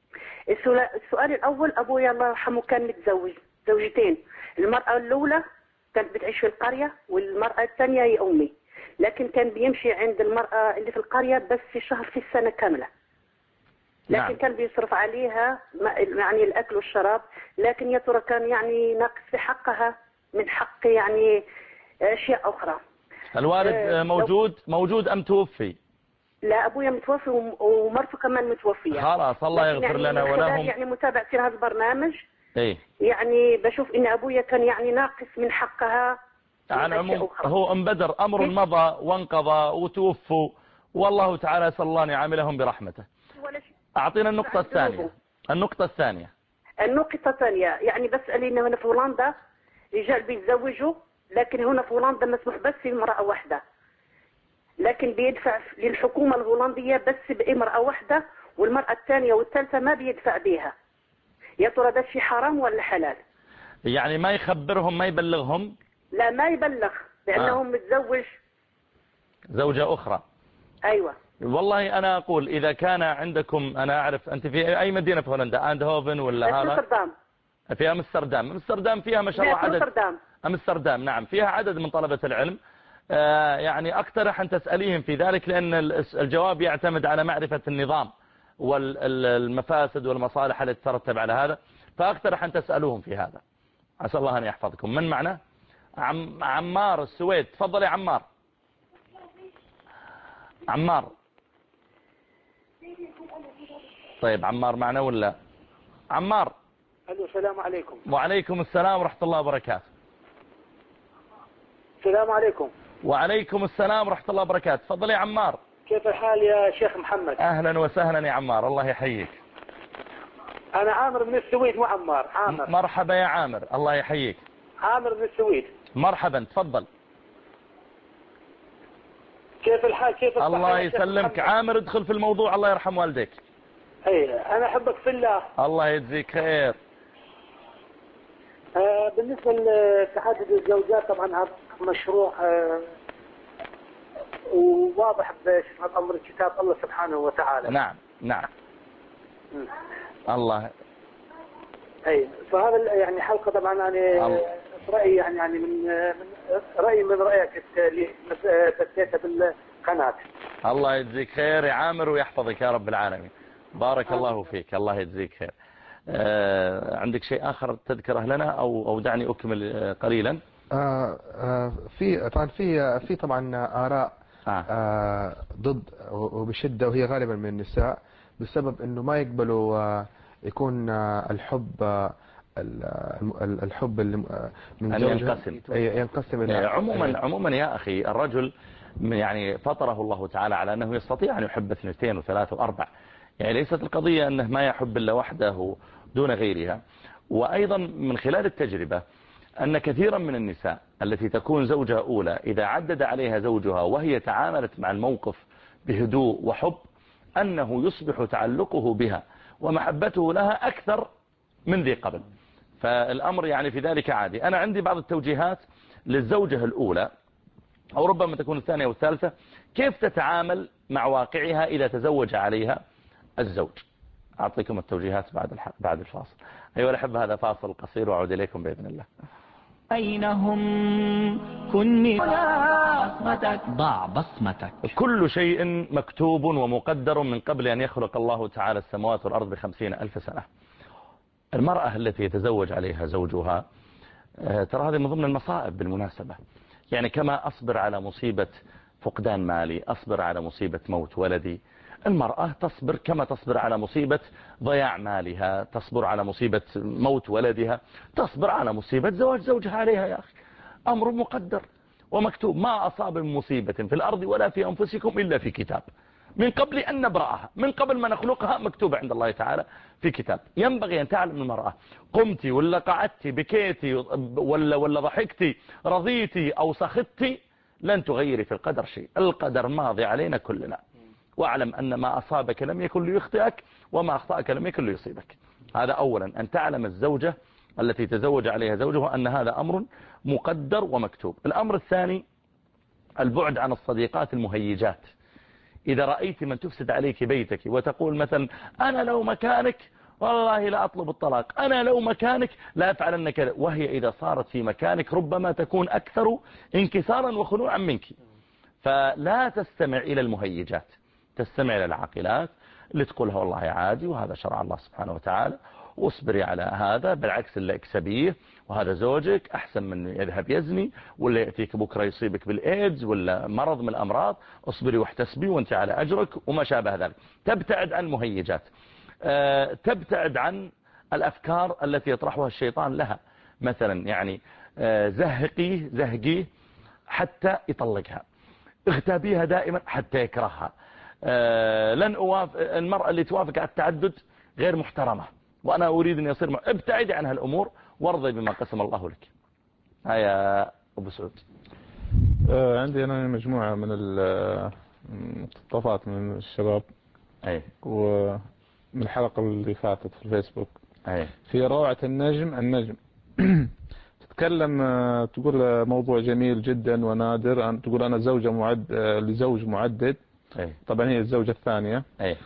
السؤال الاول، ابويا الله يرحمه كان متزوج زوجتين، المراه الاولى كانت بتعيش في القريه والمراه الثانيه هي امي، لكن كان بيمشي عند المراه اللي في القريه بس في شهر في السنه كامله، لكن نعم. كان بيصرف عليها يعني الاكل والشراب، لكن يا ترى كان يعني ناقص في حقها من حق يعني اشياء اخرى. الوالد أه موجود موجود ام توفي؟ لا ابويا متوفي ومرته كمان متوفيه. خلاص الله يغفر يعني لنا ولهم. يعني متابعتي هذا البرنامج ايه يعني بشوف ان ابويا كان يعني ناقص من حقها. عن عموم هو ام بدر امر مضى وانقضى وتوفوا، والله تعالى يسأل الله ان يعاملهم برحمته. اعطينا النقطة الثانية. النقطة الثانية. النقطة الثانية يعني بسأل انه هنا في هولندا رجال بيتزوجوا، لكن هنا في هولندا مسموح بس في امرأة واحدة، لكن بيدفع للحكومة الهولندية بس بامرأة واحدة، والمرأة الثانية والثالثة ما بيدفع بيها. يا ترى ده شيء حرام ولا حلال؟ يعني ما يخبرهم ما يبلغهم؟ لا ما يبلغ لأنه آه. متزوج زوجة أخرى. أيوة. والله أنا أقول إذا كان عندكم، أنا أعرف أنت في أي مدينة في هولندا؟ أندهوفن ولا هذا؟ أمستردام. في أمستردام. أمستردام فيها ما شاء الله عدد. أمستردام. أمستردام نعم فيها عدد من طلبة العلم. آه يعني أقترح أن تسأليهم في ذلك، لأن الجواب يعتمد على معرفة النظام والمفاسد والمصالح التي تترتب على هذا، فأقترح أن تسألوهم في هذا. عسى الله أن يحفظكم. من معنا؟ عم عمار السويد. تفضل يا عمار. عمار. طيب عمار معنا ولا؟ عمار. الو السلام عليكم. وعليكم السلام ورحمة الله وبركاته. السلام عليكم. وعليكم السلام ورحمة الله وبركاته. تفضل يا عمار. كيف الحال يا شيخ محمد؟ أهلا وسهلا يا عمار، الله يحييك. أنا عامر من السويد، مو عمار، عامر. مرحبا يا عامر، الله يحييك. عامر من السويد. مرحبا تفضل. كيف الحال؟ كيف الصحة؟ الله يسلمك. عامر ادخل في الموضوع، الله يرحم والديك. اي انا احبك في الله. الله يجزيك خير. آه بالنسبة لتعدد الزوجات طبعا هذا مشروع آه وواضح بأمر كتاب الله سبحانه وتعالى. نعم نعم. م. الله. اي فهذا يعني حلقة طبعا انا رأيي يعني يعني من من رأيي من رأيك اللي بثيته بالقناة. الله يجزيك خير يا عامر ويحفظك يا رب العالمين. بارك الله فيك، الله يجزيك خير. آه عندك شيء آخر تذكره لنا أو أو دعني أكمل قليلا؟ آه آه في طبعا في في طبعا آراء آه. آه ضد وبشدة، وهي غالبا من النساء، بسبب إنه ما يقبلوا آه يكون آه الحب آه الحب من زوجها ينقسم ينقسم إلى عموما عموما يا أخي الرجل يعني فطره الله تعالى على أنه يستطيع أن يحب اثنتين وثلاث وأربع، يعني ليست القضية أنه ما يحب إلا وحده دون غيرها. وأيضا من خلال التجربة أن كثيرا من النساء التي تكون زوجة أولى إذا عدد عليها زوجها وهي تعاملت مع الموقف بهدوء وحب أنه يصبح تعلقه بها ومحبته لها أكثر من ذي قبل، فالأمر يعني في ذلك عادي. أنا عندي بعض التوجيهات للزوجة الأولى أو ربما تكون الثانية والثالثة، كيف تتعامل مع واقعها إذا تزوج عليها الزوج. أعطيكم التوجيهات بعد بعد الفاصل. أيها الأحبة هذا فاصل قصير وأعود إليكم بإذن الله. أينهم كن من بصمتك، ضع بصمتك. كل شيء مكتوب ومقدر من قبل أن يخلق الله تعالى السماوات والأرض بخمسين ألف سنة. المرأة التي يتزوج عليها زوجها ترى هذه من ضمن المصائب بالمناسبة، يعني كما أصبر على مصيبة فقدان مالي أصبر على مصيبة موت ولدي، المرأة تصبر كما تصبر على مصيبة ضياع مالها، تصبر على مصيبة موت ولدها، تصبر على مصيبة زواج زوجها عليها. يا أخي أمر مقدر ومكتوب، ما أصاب من مصيبة في الأرض ولا في أنفسكم إلا في كتاب. من قبل أن نبرأها، من قبل ما نخلقها، مكتوبة عند الله تعالى في كتاب. ينبغي أن تعلم المرأة قمتي ولا قعدتي، بكيتي ولا ولا ضحكتي، رضيتي أو سخطتي، لن تغيري في القدر شيء. القدر ماضي علينا كلنا. واعلم أن ما أصابك لم يكن ليخطئك، وما أخطأك لم يكن ليصيبك. هذا أولا، أن تعلم الزوجة التي تزوج عليها زوجها أن هذا أمر مقدر ومكتوب. الأمر الثاني البعد عن الصديقات المهيجات. إذا رأيت من تفسد عليك بيتك وتقول مثلا أنا لو مكانك والله لا أطلب الطلاق، أنا لو مكانك لا أفعلن كذا، وهي إذا صارت في مكانك ربما تكون أكثر انكسارا وخنوعا منك. فلا تستمع إلى المهيجات، تستمع إلى العاقلات اللي تقولها والله عادي وهذا شرع الله سبحانه وتعالى، واصبري على هذا، بالعكس اللي اكسبيه، وهذا زوجك أحسن من يذهب يزني ولا يأتيك بكرة يصيبك بالإيدز ولا مرض من الأمراض، اصبري واحتسبي وانت على أجرك وما شابه ذلك. تبتعد عن المهيجات، أه تبتعد عن الأفكار التي يطرحها الشيطان لها. مثلا يعني أه زهقيه زهقيه حتى يطلقها، اغتابيها دائما حتى يكرهها. أه لن أوافق المرأة اللي توافق على التعدد غير محترمة، وأنا أريد أن يصير. ابتعدي عن هالأمور وارضي بما قسم الله لك. هيا أبو سعود. آه عندي أنا مجموعة من المقتطفات من الشباب، أي، ومن الحلقة اللي فاتت في الفيسبوك، أي، في روعة النجم النجم تتكلم، تقول موضوع جميل جدا ونادر، أن تقول أنا زوجة معد لزوج معدد. أي. طبعا هي الزوجة الثانية. أي.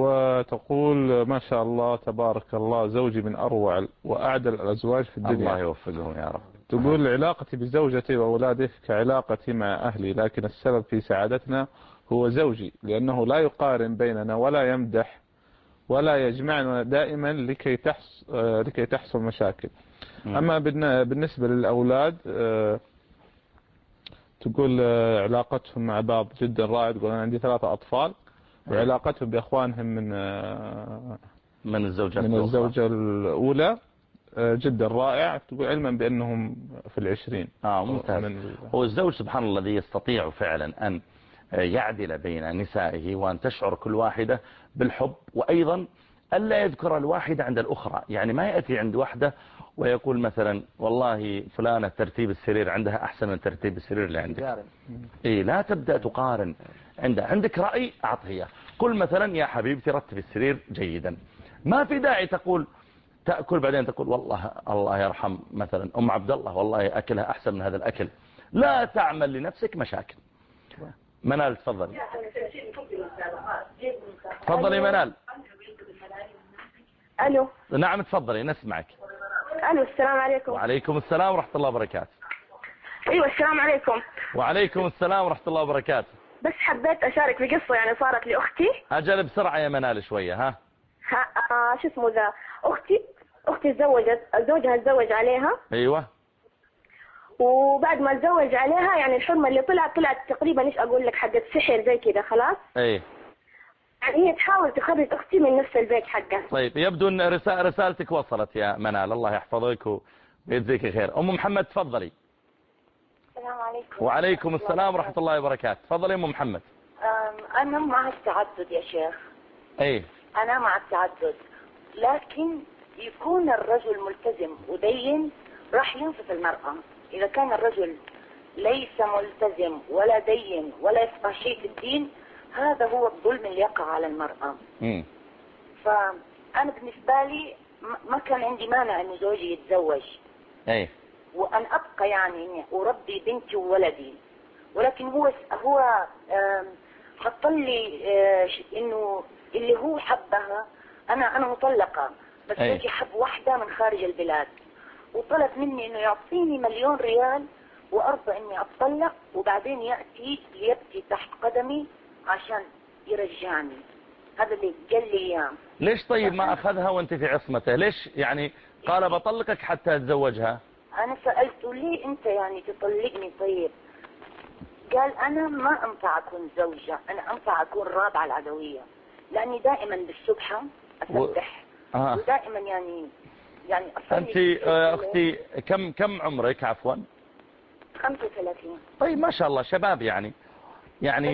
وتقول ما شاء الله تبارك الله زوجي من أروع وأعدل الأزواج في الدنيا. الله يوفقهم يا رب. تقول علاقتي بزوجتي وأولادي كعلاقتي مع أهلي، لكن السبب في سعادتنا هو زوجي، لأنه لا يقارن بيننا ولا يمدح ولا يجمعنا دائما لكي تحصل لكي تحصل مشاكل. أما بالنسبة للأولاد تقول علاقتهم مع بعض جدا رائع. تقول أنا عندي ثلاثة أطفال، وعلاقتهم بأخوانهم من من الزوجة من الزوجة الأولى جدا رائع. تقول علما بأنهم في العشرين. آه ممتاز. هو الزوج سبحان الله الذي يستطيع فعلا أن يعدل بين نسائه، وأن تشعر كل واحدة بالحب، وأيضا ألا يذكر الواحدة عند الأخرى. يعني ما يأتي عند واحدة ويقول مثلا والله فلانة ترتيب السرير عندها أحسن من ترتيب السرير اللي عندك. إيه، لا تبدأ تقارن. عندها عندك رأي أعطيها، قل مثلا يا حبيبتي رتب السرير جيدا. ما في داعي تقول تأكل بعدين تقول والله الله يرحم مثلا أم عبد الله والله أكلها أحسن من هذا الأكل. لا تعمل لنفسك مشاكل. منال تفضلي. تفضلي منال. الو. نعم تفضلي نسمعك. الو السلام عليكم. وعليكم السلام ورحمة الله وبركاته. ايوه السلام عليكم. وعليكم السلام ورحمة الله وبركاته. بس حبيت اشارك بقصة يعني صارت لاختي. اجل بسرعة يا منال شوية. ها ها آه شو اسمه ذا، اختي اختي تزوجت، زوجها تزوج عليها. ايوه. وبعد ما تزوج عليها يعني الحرمة اللي طلعت طلعت تقريبا ايش اقول لك حقت سحر زي كده خلاص. ايه. يعني هي تحاول تخرج اختي من نفس البيت حقها. طيب يبدو ان رسالتك وصلت يا منال، الله يحفظك ويجزيك خير. ام محمد تفضلي. السلام عليكم. وعليكم السلام ورحمة الله وبركاته. تفضلي ام محمد. انا مع التعدد يا شيخ. ايه. انا مع التعدد، لكن يكون الرجل ملتزم ودين راح ينصف المرأة. اذا كان الرجل ليس ملتزم ولا دين ولا يفقه شيء في الدين، هذا هو الظلم اللي يقع على المرأة. امم فانا بالنسبة لي ما كان عندي مانع انه زوجي يتزوج. ايه. وان ابقى يعني اربي بنتي وولدي، ولكن هو هو حط لي انه اللي هو حبها. انا انا مطلقة، بس زوجي حب واحدة من خارج البلاد، وطلب مني انه يعطيني مليون ريال وارضى اني اتطلق، وبعدين يأتي ليبكي تحت قدمي عشان يرجعني. هذا اللي قال لي اياه. ليش طيب ما اخذها وانت في عصمته؟ ليش يعني قال بطلقك حتى اتزوجها؟ انا سألته ليه انت يعني تطلقني؟ طيب قال انا ما انفع اكون زوجة، انا انفع اكون رابعة العدوية، لاني دائما بالسبحة اسبح. آه. ودائما يعني يعني انت اختي كم كم عمرك عفوا؟ خمسة وثلاثين. طيب ما شاء الله شباب يعني يعني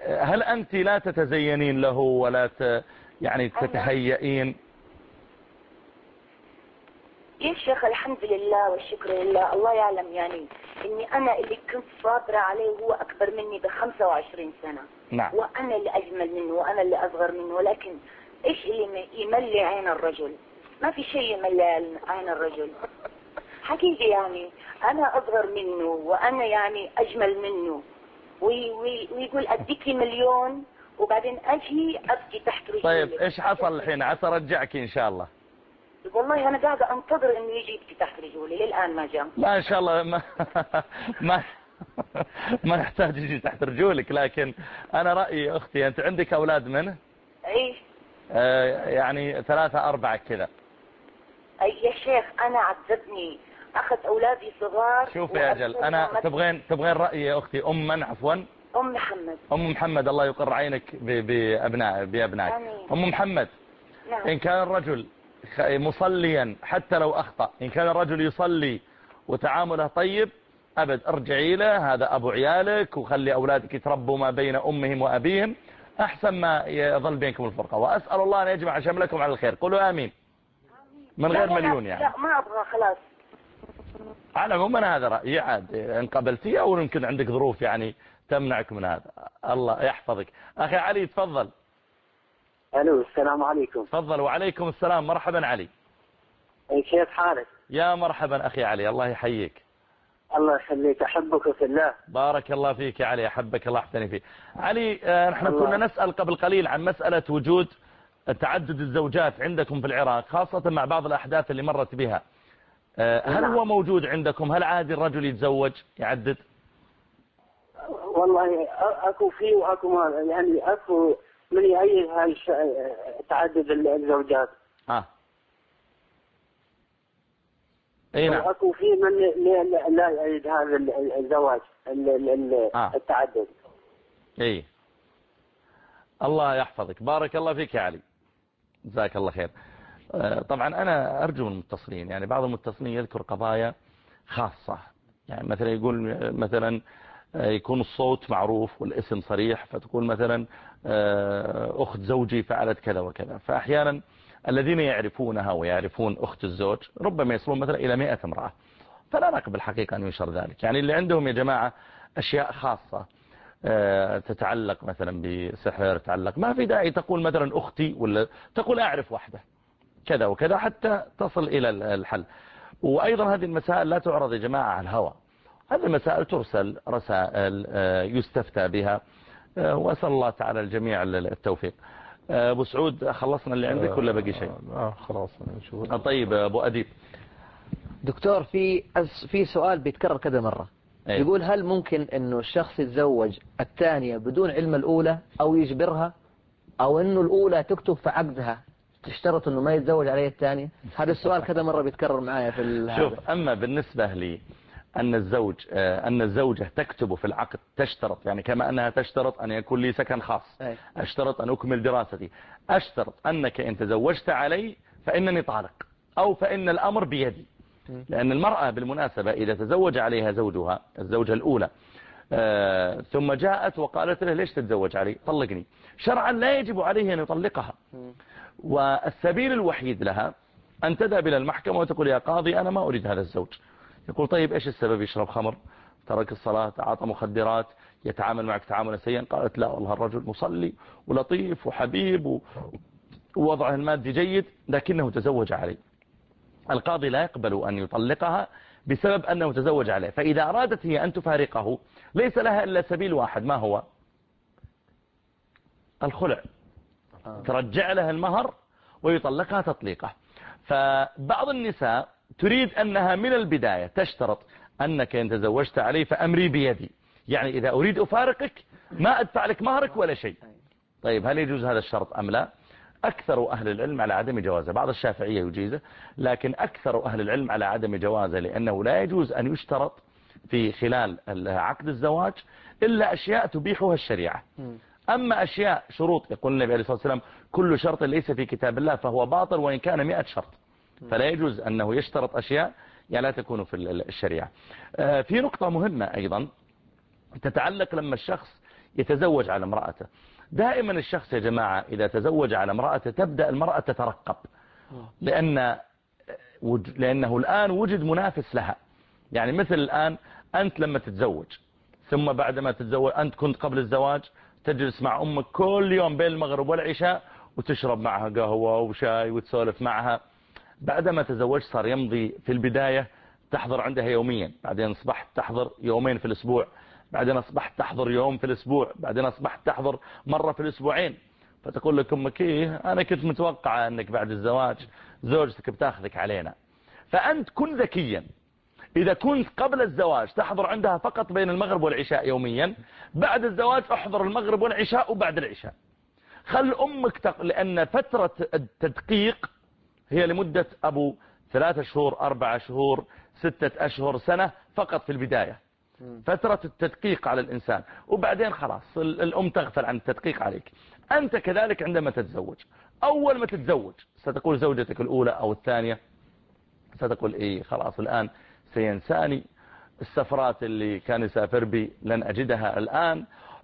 هل أنت لا تتزينين له ولا ت... يعني تتهيئين؟ يا شيخ الحمد لله والشكر لله، الله يعلم يعني اني انا اللي كنت صابرة عليه هو اكبر مني ب خمسة وعشرين سنة. نعم. وانا اللي اجمل منه وانا اللي اصغر منه، ولكن ايش اللي يملي عين الرجل؟ ما في شيء يملي عين الرجل حقيقي. يعني انا اصغر منه وانا يعني اجمل منه، وي وي ويقول اديكي مليون وبعدين اجي ابكي تحت رجلي. طيب ايش حصل الحين؟ عسى رجعك ان شاء الله. والله انا قاعده انتظر انه يجي يبكي تحت رجولي، للان ما جاء. لا ان شاء الله ما ما ما يحتاج يجي تحت رجولك، لكن انا رايي اختي انت عندك اولاد منه؟ ايه آه يعني ثلاثة أربعة كذا. اي يا شيخ انا عذبني، اخذ اولادي صغار. شوف يا اجل انا تبغين تبغين رايي يا اختي ام عفوا ام محمد. ام محمد الله يقر عينك بابناء بابنائك. ام محمد نعم. ان كان الرجل مصليا حتى لو اخطا، ان كان الرجل يصلي وتعامله طيب ابد ارجعي له، هذا ابو عيالك وخلي اولادك يتربوا ما بين امهم وابيهم احسن ما يظل بينكم الفرقه، واسال الله ان يجمع شملكم على الخير. قولوا امين من غير مليون يعني. لا ما ابغى خلاص. على العموم انا هذا رايي، عاد ان قبلتي او يمكن عندك ظروف يعني تمنعك من هذا. الله يحفظك. اخي علي تفضل. الو السلام عليكم. تفضل. وعليكم السلام. مرحبا علي. كيف حالك؟ يا مرحبا اخي علي، الله يحييك. الله يخليك، احبك في الله. بارك الله فيك يا علي، احبك الله احسن فيك. علي آه نحن كنا نسأل قبل قليل عن مسألة وجود تعدد الزوجات عندكم في العراق، خاصة مع بعض الأحداث اللي مرت بها. آه هل هو موجود عندكم؟ هل عادي الرجل يتزوج يعدد؟ والله اكو فيه واكو ما، يعني اكو من يأيد هاي تعدد الزوجات. اه اي نعم. واكو في من لا يأيد هذا الزواج آه. التعدد. اي الله يحفظك. بارك الله فيك يا علي، جزاك الله خير. آه طبعا انا ارجو من المتصلين، يعني بعض المتصلين يذكر قضايا خاصة، يعني مثلا يقول مثلا يكون الصوت معروف والاسم صريح، فتقول مثلا أخت زوجي فعلت كذا وكذا، فأحيانا الذين يعرفونها ويعرفون أخت الزوج ربما يصلون مثلا إلى مئة امرأة، فلا نقبل حقيقة أن ينشر ذلك. يعني اللي عندهم يا جماعة أشياء خاصة تتعلق مثلا بسحر، تتعلق، ما في داعي تقول مثلا أختي، ولا تقول أعرف واحدة كذا وكذا حتى تصل إلى الحل. وأيضا هذه المسائل لا تعرض يا جماعة على الهوى، هذه المسائل ترسل رسائل يستفتى بها، وأسأل الله تعالى الجميع التوفيق. أبو سعود خلصنا اللي عندك ولا بقي شيء؟ آه خلاص نشوف. طيب أبو أديب. دكتور في في سؤال بيتكرر كذا مرة. أيه. يقول هل ممكن إنه الشخص يتزوج الثانية بدون علم الأولى أو يجبرها، أو إنه الأولى تكتب في عقدها تشترط إنه ما يتزوج عليه الثانية؟ هذا السؤال كذا مرة بيتكرر معايا في شوف، أما بالنسبة لي أن الزوج أن الزوجة تكتب في العقد تشترط، يعني كما أنها تشترط أن يكون لي سكن خاص، أي. أشترط أن أكمل دراستي، أشترط أنك إن تزوجت علي فإنني طالق أو فإن الأمر بيدي. لأن المرأة بالمناسبة إذا تزوج عليها زوجها الزوجة الأولى آه ثم جاءت وقالت له ليش تتزوج علي؟ طلقني، شرعا لا يجب عليه أن يطلقها، والسبيل الوحيد لها أن تذهب إلى المحكمة وتقول يا قاضي أنا ما أريد هذا الزوج. يقول طيب إيش السبب؟ يشرب خمر، ترك الصلاة، تعاطى مخدرات، يتعامل معك تعاملا سيئا. قالت لا والله الرجل مصلي ولطيف وحبيب ووضعه المادي جيد لكنه تزوج علي. القاضي لا يقبل أن يطلقها بسبب أنه تزوج عليه، فإذا أرادت هي أن تفارقه ليس لها إلا سبيل واحد، ما هو؟ الخلع. ترجع لها المهر ويطلقها تطليقه. فبعض النساء تريد أنها من البداية تشترط أنك إن تزوجت علي فأمري بيدي، يعني إذا أريد أفارقك ما أدفع لك مهرك ولا شيء. طيب هل يجوز هذا الشرط أم لا؟ أكثر أهل العلم على عدم جوازه، بعض الشافعية يجيزه، لكن أكثر أهل العلم على عدم جوازه، لأنه لا يجوز أن يشترط في خلال عقد الزواج إلا أشياء تبيحها الشريعة. أما أشياء شروط، يقول النبي عليه الصلاة والسلام كل شرط ليس في كتاب الله فهو باطل وإن كان مئة شرط، فلا يجوز أنه يشترط أشياء يعني لا تكون في الشريعة. في نقطة مهمة أيضا تتعلق لما الشخص يتزوج على امرأته. دائما الشخص يا جماعة إذا تزوج على امرأته تبدأ المرأة تترقب، لأن لأنه الآن وجد منافس لها. يعني مثل الآن أنت لما تتزوج ثم بعدما تتزوج أنت كنت قبل الزواج تجلس مع أمك كل يوم بين المغرب والعشاء وتشرب معها قهوة وشاي وتسولف معها. بعدما تزوج صار يمضي في البداية تحضر عندها يوميا، بعدين أصبحت تحضر يومين في الأسبوع، بعدين أصبحت تحضر يوم في الأسبوع، بعدين أصبحت تحضر مرة في الأسبوعين. فتقول لك أمك إيه أنا كنت متوقعة أنك بعد الزواج زوجتك بتاخذك علينا. فأنت كن ذكيا، إذا كنت قبل الزواج تحضر عندها فقط بين المغرب والعشاء يوميا، بعد الزواج احضر المغرب والعشاء وبعد العشاء. خل أمك تق... لأن فترة التدقيق هي لمدة أبو ثلاثة شهور أربعة شهور ستة أشهر سنة فقط في البداية، فترة التدقيق على الإنسان، وبعدين خلاص الأم تغفل عن التدقيق عليك. أنت كذلك عندما تتزوج، أول ما تتزوج ستقول زوجتك الأولى أو الثانية ستقول إيه خلاص الآن سينساني، السفرات اللي كان يسافر بي لن أجدها الآن،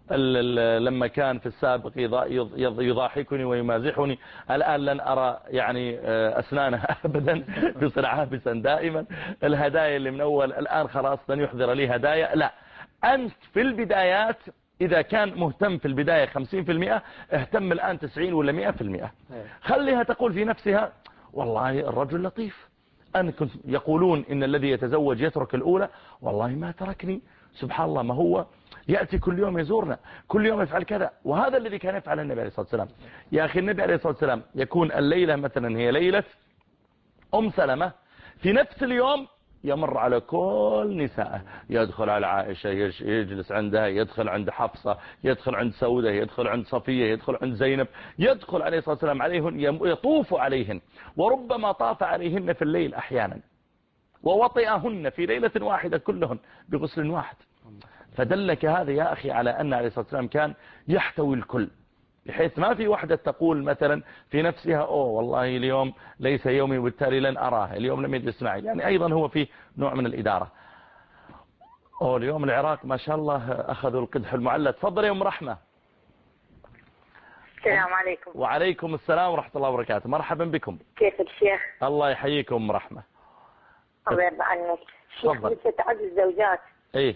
لما كان في السابق يضاحكني ويمازحني الآن لن أرى يعني أسنانها أبدا بصير عابسا دائما، الهدايا اللي من أول الآن خلاص لن يحضر لي هدايا. لا، أنت في البدايات إذا كان مهتم في البداية خمسين في المئة اهتم الآن تسعين ولا مئة في المئة. خليها تقول في نفسها والله الرجل لطيف، أن كنت يقولون إن الذي يتزوج يترك الأولى، والله ما تركني، سبحان الله ما هو يأتي كل يوم يزورنا، كل يوم يفعل كذا. وهذا الذي كان يفعل النبي عليه الصلاة والسلام. يا أخي النبي عليه الصلاة والسلام يكون الليلة مثلا هي ليلة أم سلمة، في نفس اليوم يمر على كل نسائه، يدخل على عائشة يجلس عندها، يدخل عند حفصة، يدخل عند سودة، يدخل عند صفية، يدخل عند زينب، يدخل عليه الصلاة والسلام عليهن، يطوف عليهن، وربما طاف عليهن في الليل أحيانا، ووطئهن في ليلة واحدة كلهن بغسل واحد. فدلك هذا يا أخي على أن عليه الصلاة والسلام كان يحتوي الكل، بحيث ما في وحدة تقول مثلا في نفسها أوه والله اليوم ليس يومي وبالتالي لن أراه، اليوم لم يجلس معي. يعني أيضا هو في نوع من الإدارة. أوه اليوم العراق ما شاء الله أخذوا القدح المعلى. تفضل يا أم رحمة. السلام عليكم. وعليكم السلام ورحمة الله وبركاته. مرحبا بكم. كيف الشيخ؟ الله يحييكم أم رحمة. الله يرضى عنك. شيخ لسه تعدد الزوجات. ايه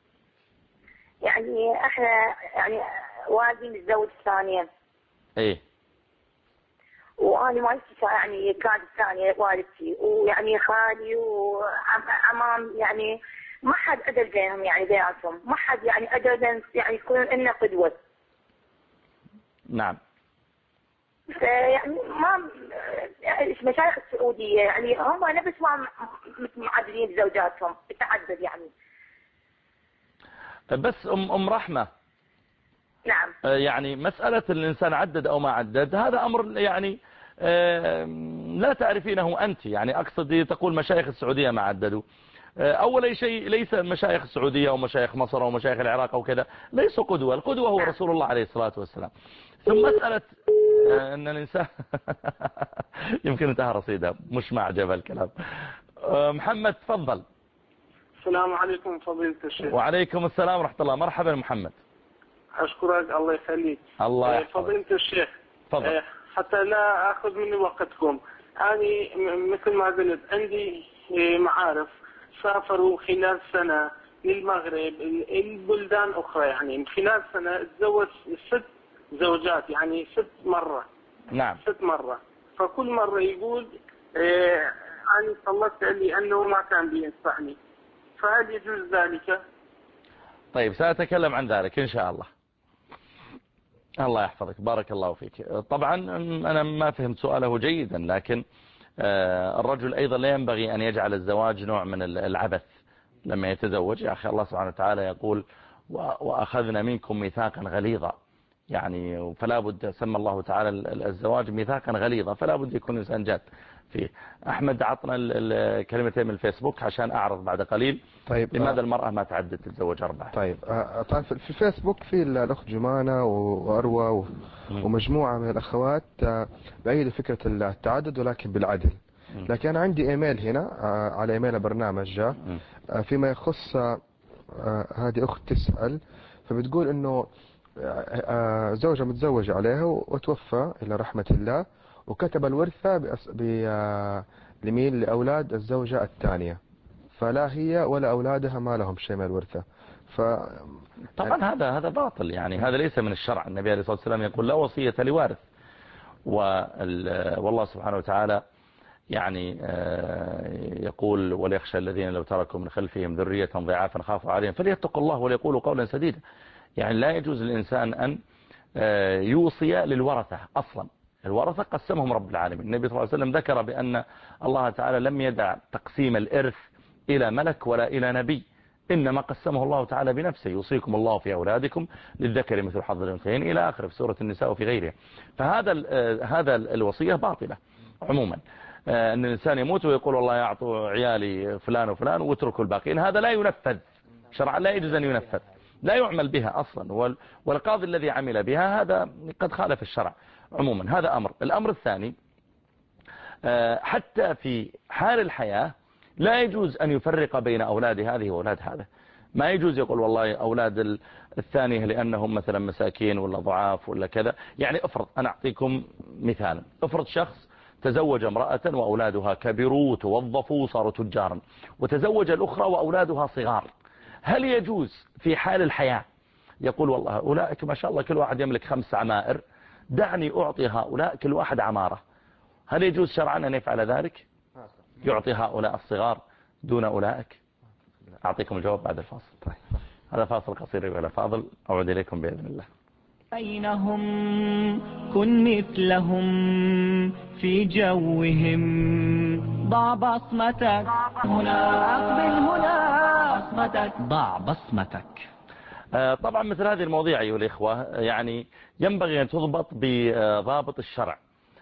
يعني احنا يعني والدي متزوج ثانيا. ايه وانا والدتي يعني كانت ثانيه والدتي، ويعني خالي وعمام يعني ما حد عدل بينهم، يعني بيناتهم ما حد يعني عدل يعني يكون لنا قدوه. نعم. فيعني ما المشايخ السعوديه يعني هم نفس ما معدلين زوجاتهم التعدد يعني. بس ام ام رحمه. نعم. يعني مسألة الإنسان عدد أو ما عدد هذا أمر يعني لا تعرفينه أنت. يعني أقصد تقول مشايخ السعودية ما عددوا. أول شيء ليس مشايخ السعودية أو مشايخ مصر أو مشايخ العراق أو كذا ليسوا قدوة، القدوة هو رسول الله عليه الصلاة والسلام. ثم مسألة أن الإنسان يمكن انتهى رصيدها مش معجب الكلام. محمد تفضل. السلام عليكم فضيلة الشيخ. وعليكم السلام ورحمة الله. مرحبا محمد. أشكرك الله يخليك. الله يحفظك. فضيلة الشيخ تفضل. حتى لا أخذ مني وقتكم، أنا مثل ما قلت عندي معارف سافروا خلال سنة للمغرب البلدان أخرى، يعني خلال سنة تزوج ست زوجات يعني ست مرة. نعم. ست مرة. فكل مرة يقول إيه أنا طلقت لي أنه ما كان بينصحني، فهل يجوز ذلك؟ طيب سأتكلم عن ذلك إن شاء الله. الله يحفظك بارك الله فيك. طبعا أنا ما فهمت سؤاله جيدا، لكن الرجل أيضا لا ينبغي أن يجعل الزواج نوع من العبث لما يتزوج. يا أخي الله سبحانه وتعالى يقول وأخذنا منكم ميثاقا غليظا، يعني فلا بد سمى الله تعالى الزواج ميثاقا غليظا، فلا بد يكون الإنسان جاد فيه. أحمد عطنا الكلمتين من الفيسبوك عشان أعرض بعد قليل. طيب لماذا المرأة ما تعدد تتزوج أربعة؟ طيب طبعا في الفيسبوك في الأخت جمانة وأروى ومجموعة من الأخوات بأيدوا فكرة التعدد ولكن بالعدل. لكن أنا عندي إيميل هنا على إيميل برنامج جاء فيما يخص هذه أخت تسأل فبتقول انه زوجة متزوجة عليها وتوفى إلى رحمة الله، وكتب الورثة لمين؟ لأولاد الزوجة الثانية، فلا هي ولا أولادها ما لهم شيء من الورثة. ف طبعا هذا هذا باطل، يعني هذا ليس من الشرع. النبي عليه الصلاة والسلام يقول لا وصية لوارث، والله سبحانه وتعالى يعني يقول وليخشى الذين لو تركوا من خلفهم ذرية ضعافا خافوا عليهم فليتقوا الله وليقولوا قولا سديدا. يعني لا يجوز للإنسان أن يوصي للورثة أصلا. الورثة قسمهم رب العالمين. النبي صلى الله عليه وسلم ذكر بأن الله تعالى لم يدع تقسيم الإرث إلى ملك ولا إلى نبي، إنما قسمه الله تعالى بنفسه، يوصيكم الله في أولادكم للذكر مثل حظ الأنثيين إلى آخر في سورة النساء وفي غيرها. فهذا هذا الوصية باطلة عموما، أن الإنسان يموت ويقول والله يعطوا عيالي فلان وفلان واتركوا الباقين، هذا لا ينفذ شرعا، لا يجوز أن ينفذ، لا يعمل بها أصلا، والقاضي الذي عمل بها هذا قد خالف الشرع عموما. هذا أمر. الأمر الثاني، حتى في حال الحياة لا يجوز أن يفرق بين أولاد هذه وأولاد هذا. ما يجوز يقول والله أولاد الثانية لأنهم مثلا مساكين ولا ضعاف ولا كذا. يعني افرض، أنا أعطيكم مثالا، افرض شخص تزوج امرأة وأولادها كبروا وتوظفوا وصاروا تجارا، وتزوج الأخرى وأولادها صغار. هل يجوز في حال الحياة يقول والله أولئك ما شاء الله كل واحد يملك خمس عمائر، دعني أعطي هؤلاء كل واحد عمارة؟ هل يجوز شرعا أن يفعل ذلك؟ يعطي هؤلاء الصغار دون أولئك؟ أعطيكم الجواب بعد الفاصل. طيب. هذا فاصل قصير ولا فاضل، أعود إليكم بإذن الله. بينهم كن مثلهم في جوهم، ضع بصمتك هنا، أقبل هنا بصمتك، ضع بصمتك. طبعا مثل هذه المواضيع أيها الإخوة يعني ينبغي أن تضبط بضابط الشرع،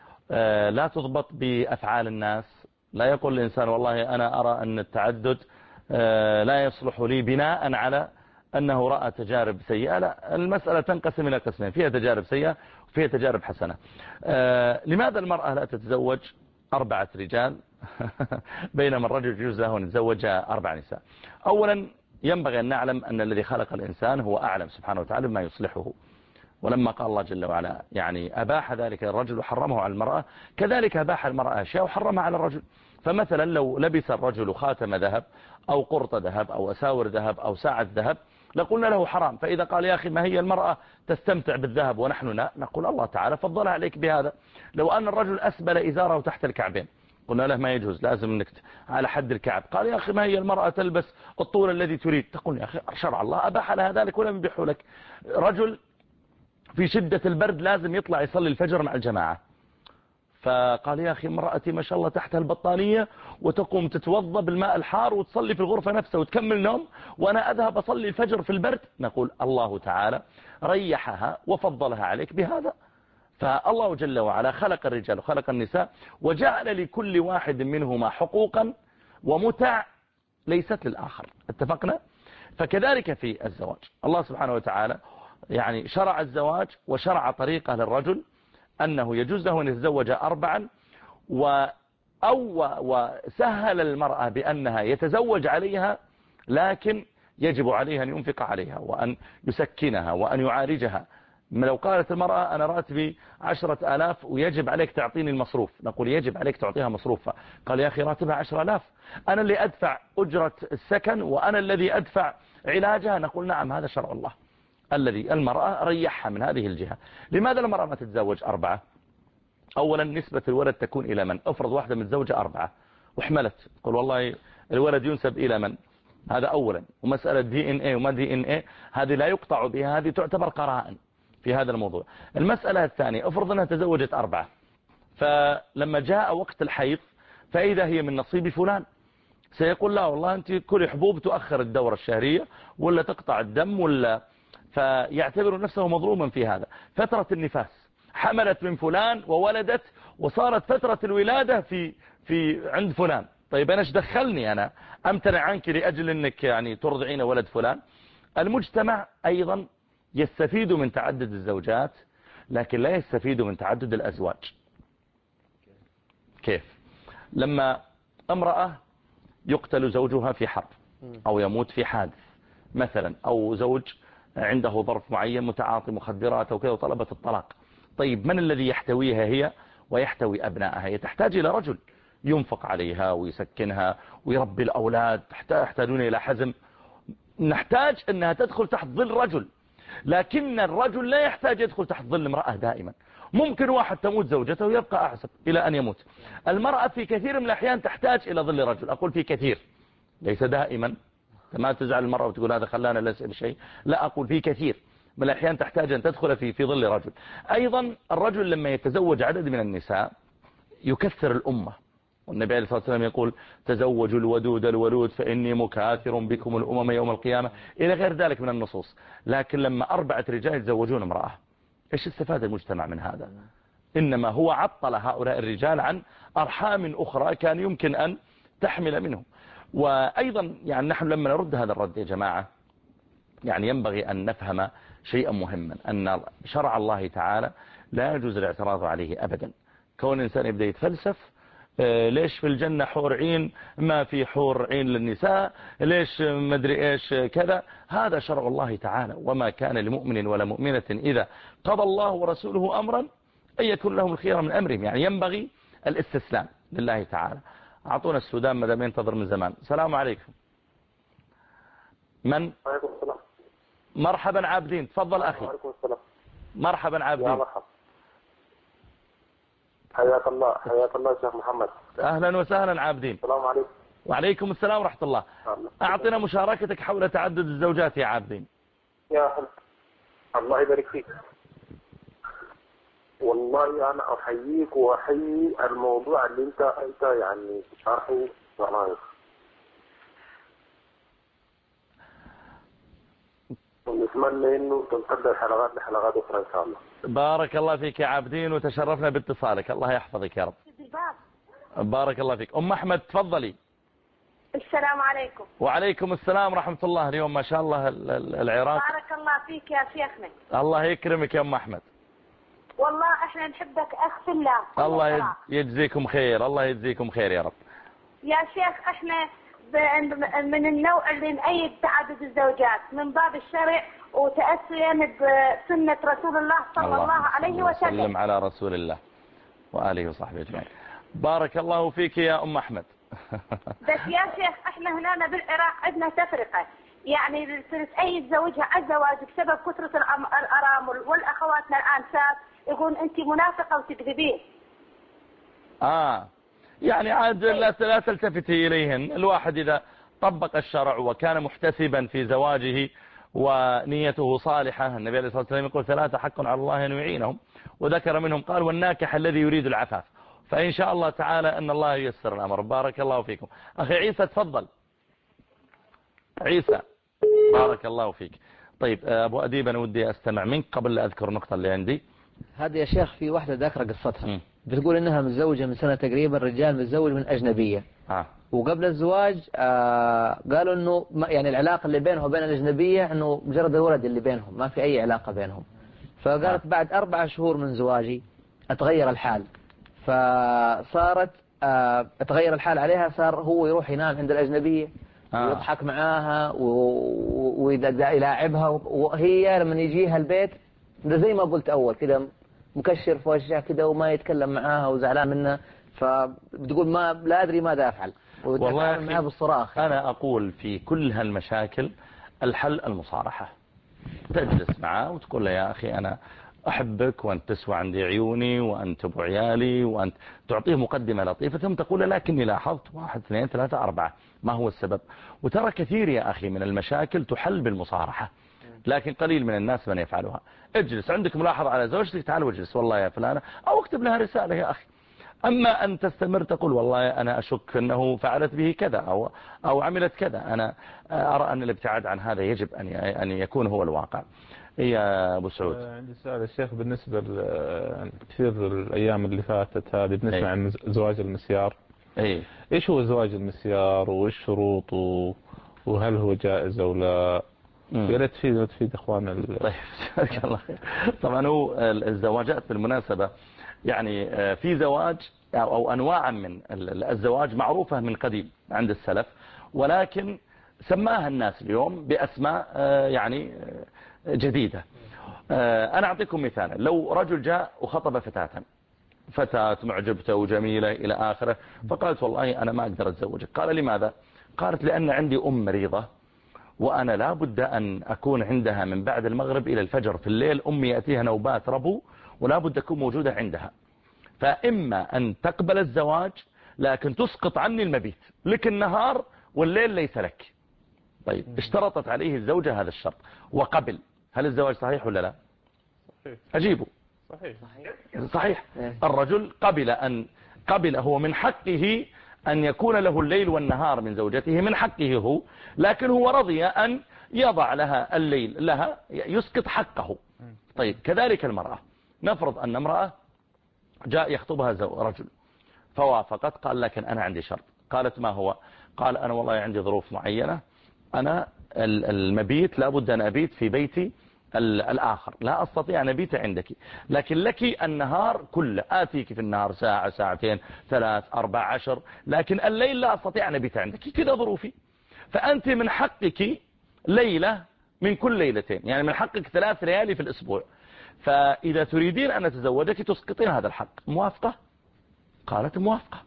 لا تضبط بأفعال الناس. لا يقول الإنسان والله أنا أرى أن التعدد لا يصلح لي بناء على أنه رأى تجارب سيئة. لا، المسألة تنقسم إلى قسمين، فيها تجارب سيئة وفيها تجارب حسنة. لماذا المرأة لا تتزوج أربعة رجال بينما الرجل يجوز له أن يتزوج أربع نساء؟ أولا ينبغي أن نعلم أن الذي خلق الإنسان هو أعلم سبحانه وتعالى بما يصلحه، ولما قال الله جل وعلا يعني أباح ذلك الرجل وحرمه على المرأة، كذلك أباح المرأة أشياء وحرمها على الرجل. فمثلا لو لبس الرجل خاتم ذهب أو قرط ذهب أو أساور ذهب أو ساعة ذهب لقلنا له حرام. فإذا قال يا أخي ما هي المرأة تستمتع بالذهب ونحن لا، نقول الله تعالى فضلها عليك بهذا. لو أن الرجل أسبل إزاره تحت الكعبين قلنا له ما يجوز، لازم انك على حد الكعب. قال يا أخي ما هي المرأة تلبس الطول الذي تريد، تقول يا أخي شرع الله أباح لها ذلك ولم يبيحه لك. رجل في شدة البرد لازم يطلع يصلي الفجر مع الجماعة، فقال يا أخي امرأتي ما شاء الله تحت البطانية وتقوم تتوضى بالماء الحار وتصلي في الغرفة نفسها وتكمل نوم وأنا أذهب أصلي الفجر في البرد. نقول الله تعالى ريحها وفضلها عليك بهذا. فالله جل وعلا خلق الرجال وخلق النساء وجعل لكل واحد منهما حقوقا ومتع ليست للآخر. اتفقنا؟ فكذلك في الزواج الله سبحانه وتعالى يعني شرع الزواج وشرع طريقة للرجل أنه يجوز له أن يتزوج أربعا، أو وسهل المرأة بأنها يتزوج عليها، لكن يجب عليها أن ينفق عليها وأن يسكنها وأن يعالجها. لو قالت المرأة أنا راتبي عشرة آلاف ويجب عليك تعطيني المصروف، نقول يجب عليك تعطيها مصروفها. قال يا أخي راتبها عشرة آلاف، أنا اللي أدفع أجرة السكن وأنا الذي أدفع علاجها، نقول نعم هذا شرع الله الذي المرأة ريحها من هذه الجهة. لماذا المرأة ما تتزوج أربعة؟ أولا نسبة الولد تكون إلى من؟ أفرض واحدة متزوجة أربعة وحملت، قل والله الولد ينسب إلى من؟ هذا أولا. ومسألة دي إن إيه وما دي إن إيه هذه لا يقطع بها، هذه تعتبر قرائن في هذا الموضوع. المسألة الثانية أفرض أنها تزوجت أربعة، فلما جاء وقت الحيض فإذا هي من نصيب فلان، سيقول لا والله أنت كل حبوب تؤخر الدورة الشهرية ولا تقطع الدم ولا، فيعتبر نفسه مظلوما في هذا. فترة النفاس حملت من فلان وولدت وصارت فترة الولادة في في عند فلان، طيب أنا ايش دخلني أنا أمتنع عنك لأجل أنك يعني ترضعين ولد فلان؟ المجتمع أيضا يستفيد من تعدد الزوجات لكن لا يستفيد من تعدد الأزواج. كيف؟ لما امرأة يقتل زوجها في حرب أو يموت في حادث مثلا، أو زوج عنده ظرف معين متعاطي مخدرات وكذا وطلبت الطلاق. طيب من الذي يحتويها هي ويحتوي أبنائها؟ هي تحتاج إلى رجل ينفق عليها ويسكنها ويربي الأولاد، يحتاجون إلى حزم. نحتاج أنها تدخل تحت ظل رجل، لكن الرجل لا يحتاج يدخل تحت ظل امرأة دائما. ممكن واحد تموت زوجته ويبقى أحسب إلى أن يموت. المرأة في كثير من الأحيان تحتاج إلى ظل رجل، أقول في كثير ليس دائما، ما تزعل المرأة وتقول هذا خلانا لا نسأل شيء، لا، أقول في كثير من الأحيان تحتاج أن تدخل في في ظل رجل. أيضا الرجل لما يتزوج عدد من النساء يكثر الأمة، والنبي عليه الصلاة والسلام يقول تزوجوا الودود الولود فإني مكاثر بكم الأمم يوم القيامة إلى غير ذلك من النصوص. لكن لما أربعة رجال يتزوجون امرأة، إيش استفاد المجتمع من هذا؟ إنما هو عطل هؤلاء الرجال عن أرحام أخرى كان يمكن أن تحمل منهم. وأيضا يعني نحن لما نرد هذا الرد يا جماعة يعني ينبغي أن نفهم شيئا مهما، أن شرع الله تعالى لا يجوز الاعتراض عليه أبدا. كون إنسان يبدأ يتفلسف ليش في الجنة حور عين ما في حور عين للنساء، ليش مدري إيش كذا، هذا شرع الله تعالى. وما كان لمؤمن ولا مؤمنة إذا قضى الله ورسوله أمرا أن يكون لهم الخير من أمرهم. يعني ينبغي الاستسلام لله تعالى. أعطونا السودان ماذا ينتظر من زمان. السلام عليكم. من؟ عليكم السلام. مرحبا عابدين، تفضل أخي. عليكم السلام. مرحبا عابدين. يا مرحبا. حياك الله، حياك الله شيخ محمد. أهلا وسهلا عابدين. السلام عليكم. وعليكم السلام ورحمة الله. أعطنا مشاركتك حول تعدد الزوجات يا عابدين. يا حل. الله يبارك فيك. والله أنا أحييك وأحيي الموضوع اللي أنت أنت يعني شرحه ونايف. ونتمنى إنه تنقدر حلقات لحلقات أخرى إن شاء الله. بارك الله فيك يا عابدين وتشرفنا باتصالك، الله يحفظك يا رب. بارك الله فيك. أم أحمد تفضلي. السلام عليكم. وعليكم السلام ورحمة الله. اليوم ما شاء الله العراق. بارك الله فيك يا شيخنا. الله يكرمك يا أم أحمد. والله احنا نحبك أخ في الله. الله يجزيكم خير، الله يجزيكم خير يا رب. يا شيخ احنا من النوع اللي نأيد تعدد الزوجات من باب الشرع وتأسيا بسنة رسول الله صلى الله, الله عليه وسلم. وسلم على رسول الله وآله وصحبه أجمعين. بارك الله فيك يا أم أحمد. بس يا شيخ احنا هنا بالعراق عندنا تفرقة، يعني تأيد زوجها على الزواج بسبب كثرة الأرامل، والأخواتنا الآن سات يقول أنت منافقة وتكذبين. آه يعني عاد لا لا تلتفتي إليهن. الواحد إذا طبق الشرع وكان محتسبا في زواجه ونيته صالحة، النبي عليه الصلاة والسلام يقول ثلاثة حق على الله أن يعينهم، وذكر منهم قال والناكح الذي يريد العفاف. فإن شاء الله تعالى أن الله ييسر الأمر. بارك الله فيكم. أخي عيسى تفضل. عيسى بارك الله فيك. طيب أبو أديب أنا ودي أستمع منك قبل لا أذكر النقطة اللي عندي. هذه يا شيخ في واحدة ذاكرة قصتها، بتقول إنها متزوجة من سنة تقريبا، رجال متزوج من أجنبية. آه. وقبل الزواج آه قالوا إنه يعني العلاقة اللي بينه وبين الأجنبية إنه مجرد الولد اللي بينهم، ما في أي علاقة بينهم. فقالت آه. بعد أربع شهور من زواجي أتغير الحال، فصارت آه اتغير الحال عليها، صار هو يروح ينام عند الأجنبية آه. ويضحك معاها ويلاعبها، وهي لما يجيها البيت ده زي ما قلت أول كده مكشر في وجهها كده وما يتكلم معاها وزعلان منها. فبتقول ما لا أدري ماذا أفعل، والله معها بالصراخ. أنا أقول في كل هالمشاكل الحل المصارحة. تجلس معه وتقول له يا أخي أنا أحبك وأنت تسوى عندي عيوني وأنت أبو عيالي، وأنت تعطيه مقدمة لطيفة ثم تقول له لكني لاحظت واحد اثنين ثلاثة أربعة ما هو السبب. وترى كثير يا أخي من المشاكل تحل بالمصارحة، لكن قليل من الناس من يفعلها. اجلس عندك ملاحظة على زوجتك، تعال واجلس والله يا فلانة، أو اكتب لها رسالة يا أخي. أما أن تستمر تقول والله أنا أشك أنه فعلت به كذا أو أو عملت كذا، أنا أرى أن الابتعاد عن هذا يجب أن أن يكون هو الواقع. يا أبو سعود عندي سؤال يا شيخ، بالنسبة كثير الأيام اللي فاتت هذه بنسمع عن زواج المسيار. أي إيش هو زواج المسيار وإيش شروطه وهل هو جائز أو لا؟ يا ريت تفيد تفيد إخواننا. طيب جزاك الله خير. طبعا هو الزواجات بالمناسبة يعني في زواج أو أنواع من الزواج معروفة من قديم عند السلف، ولكن سماها الناس اليوم بأسماء يعني جديدة. أنا أعطيكم مثال، لو رجل جاء وخطب فتاة فتاة معجبته وجميلة إلى آخره، فقالت والله أنا ما أقدر أتزوجك. قال لماذا؟ قالت لأن عندي أم مريضة وأنا لا بد أن أكون عندها من بعد المغرب إلى الفجر في الليل، أمي يأتيها نوبات ربو ولا بد أكون موجودة عندها، فإما أن تقبل الزواج لكن تسقط عني المبيت، لك النهار والليل ليس لك. طيب اشترطت عليه الزوجة هذا الشرط وقبل، هل الزواج صحيح ولا لا؟ أجيبه. صحيح. صحيح. الرجل قبل أن قبل هو من حقه أن يكون له الليل والنهار من زوجته، من حقه هو، لكن هو رضي أن يضع لها الليل لها، يسقط حقه. طيب كذلك المرأة، نفرض أن امرأة جاء يخطبها رجل فوافقت، قال لكن أنا عندي شرط. قالت ما هو؟ قال أنا والله عندي ظروف معينة، أنا المبيت لابد أن أبيت في بيتي الآخر، لا أستطيع أن أبيت عندك، لكن لك النهار كله، آتيك في النهار ساعة ساعتين ثلاث أربع عشر، لكن الليل لا أستطيع أن أبيت عندك، كذا ظروفي. فأنت من حقك ليلة من كل ليلتين، يعني من حقك ثلاث ليالي في الأسبوع، فإذا تريدين أن أتزوجك تسقطين هذا الحق. موافقة؟ قالت موافقة.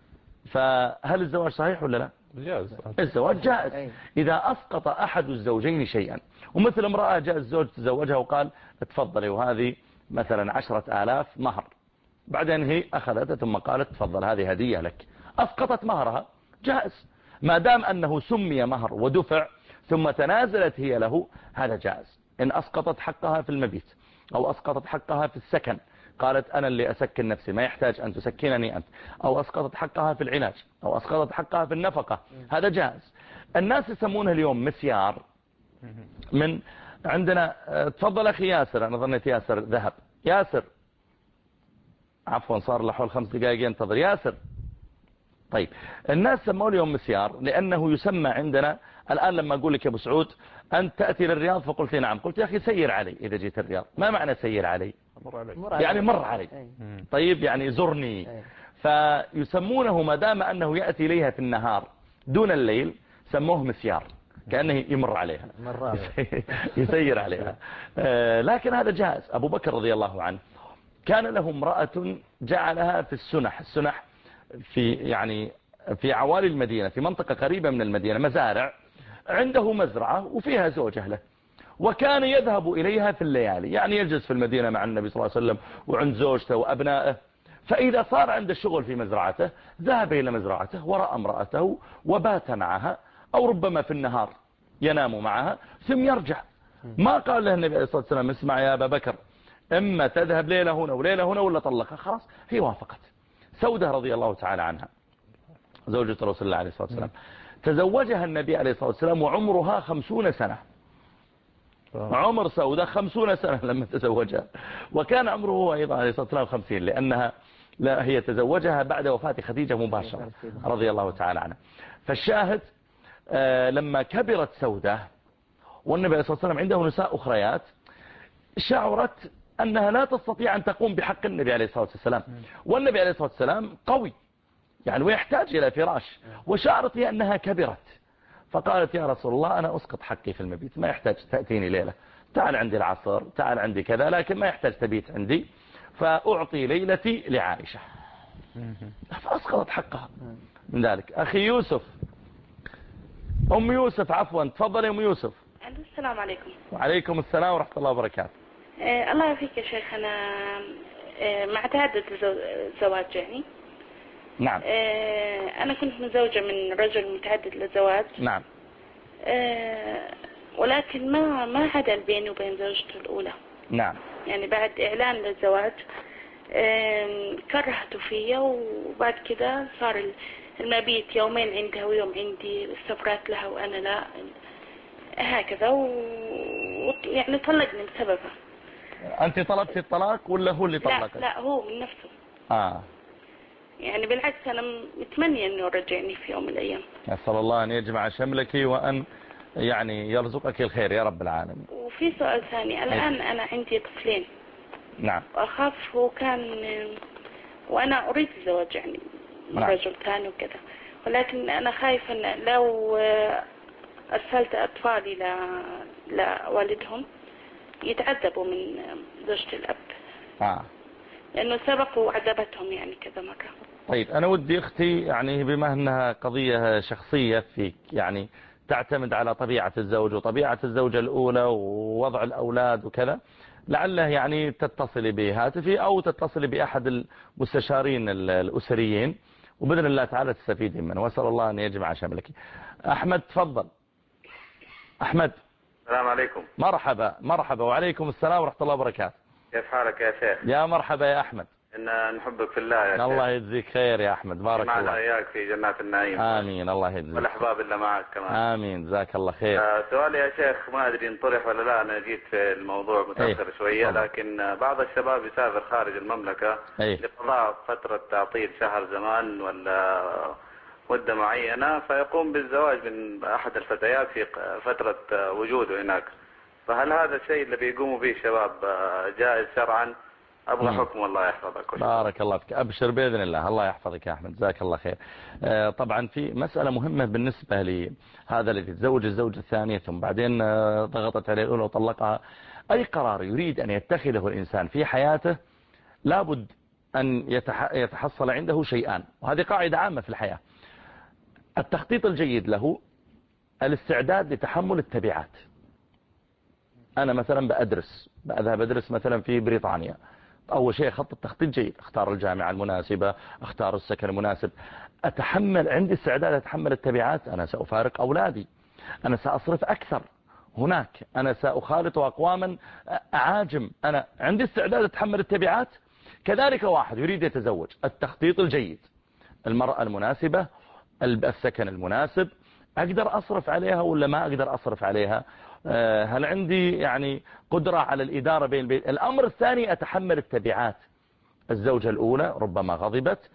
فهل الزواج صحيح ولا لا؟ جائز. الزواج جائز إذا أسقط أحد الزوجين شيئا. ومثل امرأة جاء الزوج تزوجها وقال تفضلي وهذه مثلا عشرة آلاف مهر، بعدين هي أخذتها ثم قالت تفضل هذه هدية لك، أسقطت مهرها، جائز ما دام أنه سمي مهر ودفع ثم تنازلت هي له، هذا جائز. إن أسقطت حقها في المبيت أو أسقطت حقها في السكن، قالت أنا اللي أسكن نفسي ما يحتاج أن تسكنني أنت، أو أسقطت حقها في العلاج، أو أسقطت حقها في النفقة، هذا جائز. الناس يسمونها اليوم مسيار. من عندنا تفضل أخي ياسر، أنا ظنيت ياسر ذهب، ياسر عفوا صار له حول خمس دقائق ينتظر ياسر. طيب الناس سموه اليوم مسيار لأنه يسمى عندنا الآن. لما أقول لك يا أبو سعود أنت تأتي للرياض فقلت نعم، قلت يا أخي سير علي إذا جيت الرياض، ما معنى سير علي؟ مر علي. يعني مر علي. طيب يعني زرني. فيسمونه ما دام أنه يأتي إليها في النهار دون الليل سموه مسيار، كأنه يمر عليها يسير عليها. لكن هذا جائز. أبو بكر رضي الله عنه كان له امرأة جعلها في السنح، السنح في يعني في عوالي المدينة، في منطقة قريبة من المدينة، مزارع، عنده مزرعة وفيها زوجة له، وكان يذهب إليها في الليالي، يعني يجلس في المدينة مع النبي صلى الله عليه وسلم وعند زوجته وأبنائه. فإذا صار عنده الشغل في مزرعته ذهب إلى مزرعته ورأى امرأته وبات معها، أو ربما في النهار ينام معها ثم يرجع. ما قال له النبي عليه الصلاة والسلام اسمع يا أبا بكر إما تذهب ليلة هنا وليلة هنا ولا طلقها، خلاص هي وافقت. سودة رضي الله تعالى عنها زوجة رسول الله عليه الصلاة والسلام تزوجها النبي عليه الصلاة والسلام وعمرها خمسون سنة. عمر سودة خمسون سنة لما تزوجها، وكان عمره أيضا عليه الصلاة والسلام خمسين، لأنها لا هي تزوجها بعد وفاة خديجة مباشرة رضي الله تعالى عنها. فالشاهد آه لما كبرت سودة والنبي عليه الصلاة والسلام عنده نساء أخريات، شعرت أنها لا تستطيع أن تقوم بحق النبي عليه الصلاة والسلام، والنبي عليه الصلاة والسلام قوي يعني ويحتاج إلى فراش، وشعرت هي أنها كبرت، فقالت يا رسول الله أنا أسقط حقي في المبيت، ما يحتاج تأتيني ليلة، تعال عندي العصر، تعال عندي كذا، لكن ما يحتاج تبيت عندي، فأعطي ليلتي لعائشة، فأسقطت حقها من ذلك. أخي يوسف، أم يوسف عفوا، تفضل يا أم يوسف. السلام عليكم. وعليكم السلام ورحمة الله وبركاته. آه الله يعافيك يا شيخ، أنا آه مع تعدد الزواج يعني. نعم. آه أنا كنت متزوجة من رجل متعدد الزواج. نعم. آه ولكن ما ما عدل بيني وبين زوجته الأولى. نعم. يعني بعد إعلان للزواج آه كرهته فيا، وبعد كده صار المبيت يومين عندها ويوم عندي، السفرات لها وأنا لا، هكذا، ويعني طلقني بسببها. أنت طلبتي الطلاق ولا هو اللي طلقك؟ لا لا هو من نفسه. آه. يعني بالعكس أنا متمنية أنه يرجعني في يوم من الأيام. أسأل الله أن يجمع شملك وأن يعني يرزقك الخير يا رب العالمين. وفي سؤال ثاني، الآن أنا عندي طفلين. نعم. وأخاف هو كان، وأنا أريد الزواج يعني من نعم. رجل ثاني وكذا، ولكن أنا خايفة أن لو أرسلت أطفالي لوالدهم يتعذبوا من زوجة الأب آه. لأنه سبقوا وعذبتهم يعني كذا مرة. طيب أنا ودي أختي يعني بما أنها قضية شخصية فيك يعني تعتمد على طبيعة الزوج وطبيعة الزوجة الأولى ووضع الأولاد وكذا، لعله يعني تتصلي بهاتفي أو تتصلي بأحد المستشارين الأسريين وبإذن الله تعالى تستفيدي منه، وأسأل الله أن يجمع شملك. أحمد تفضل. أحمد. السلام عليكم. مرحبا مرحبا. وعليكم السلام ورحمة الله وبركاته. كيف حالك يا شيخ؟ يا مرحبا يا أحمد. إن نحبك في الله يا شيخ. الله يجزيك خير يا أحمد، بارك الله. معنا إياك في جنات النعيم. آمين. الله يجزيك. والأحباب اللي معك كمان. آمين. جزاك الله خير. آه سؤالي يا شيخ ما أدري انطرح ولا لا، أنا جيت في الموضوع متأخر ايه. شوية، لكن بعض الشباب يسافر خارج المملكة ايه. لقضاء فترة تعطيل شهر زمان ولا مدة معينة، فيقوم بالزواج من أحد الفتيات في فترة وجوده هناك، فهل هذا الشيء اللي بيقوموا به الشباب جائز شرعا؟ أبغى حكم الله يحفظك. بارك الله فيك. أبشر بإذن الله. الله يحفظك يا أحمد، جزاك الله خير. آه طبعا في مسألة مهمة بالنسبة لهذا الذي تزوج الزوجة الثانية ثم بعدين آه ضغطت عليه الأولى وطلقها. أي قرار يريد أن يتخذه الإنسان في حياته لابد أن يتحصل عنده شيئان، وهذه قاعدة عامة في الحياة: التخطيط الجيد له، الاستعداد لتحمل التبعات. أنا مثلا بأدرس بأذهب أدرس مثلا في بريطانيا، أول شيء خط التخطيط جيد، اختار الجامعة المناسبة، اختار السكن المناسب، أتحمل، عندي استعداد أتحمل التبعات. أنا سأفارق أولادي، أنا سأصرف أكثر هناك، أنا سأخالط أقواما أعاجم، أنا عندي استعداد أتحمل التبعات. كذلك واحد يريد يتزوج، التخطيط الجيد، المرأة المناسبة، السكن المناسب، أقدر أصرف عليها ولا ما أقدر أصرف عليها، هل عندي يعني قدرة على الإدارة بين البيت. الأمر الثاني أتحمل التبعات. الزوجة الأولى ربما غضبت،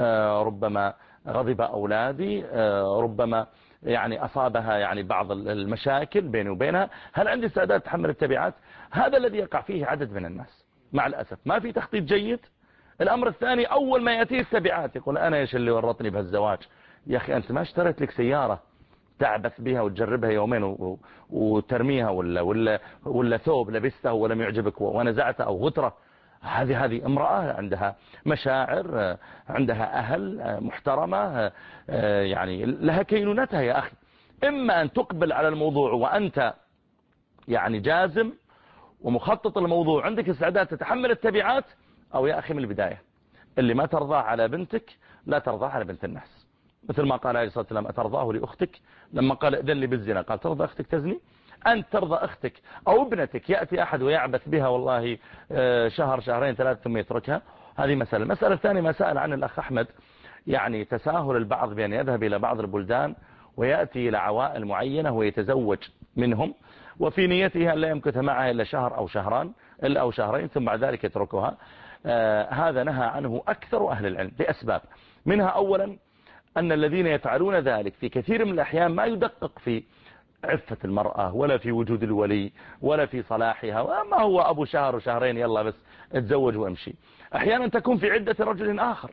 ربما غضب أولادي، ربما يعني أصابها يعني بعض المشاكل بيني وبينها، هل عندي استعداد أتحمل التبعات؟ هذا الذي يقع فيه عدد من الناس مع الأسف، ما في تخطيط جيد. الأمر الثاني أول ما يأتيه التبعات يقول أنا إيش اللي ورطني بهالزواج؟ يا أخي أنت ما اشتريت لك سيارة تعبث بها وتجربها يومين وترميها، ولا ولا ولا ثوب لبسته ولم يعجبك ونزعته أو غترة. هذه هذه امرأة عندها مشاعر، عندها أهل، محترمة، يعني لها كينونتها يا أخي. إما أن تقبل على الموضوع وأنت يعني جازم ومخطط الموضوع، عندك استعداد تتحمل التبعات، أو يا أخي من البداية اللي ما ترضاه على بنتك لا ترضاه على بنت الناس. مثل ما قال عليه الصلاة والسلام أترضاه لأختك، لما قال إذن لي بالزنا قال ترضى أختك تزني؟ أنت ترضى أختك أو ابنتك يأتي أحد ويعبث بها والله شهر شهرين ثلاثة ثم يتركها؟ هذه مسألة. المسألة الثانية ما سأل عن الأخ أحمد، يعني تساهل البعض بأن يذهب إلى بعض البلدان ويأتي إلى عوائل معينة ويتزوج منهم وفي نيته أن لا يمكث معها إلا شهر أو شهران إلا أو شهرين ثم بعد ذلك يتركها. آه هذا نهى عنه أكثر أهل العلم لأسباب، منها أولا أن الذين يفعلون ذلك في كثير من الأحيان ما يدقق في عفة المرأة ولا في وجود الولي ولا في صلاحها، وما هو أبو شهر وشهرين يلا بس اتزوج وامشي. أحيانا تكون في عدة رجل آخر.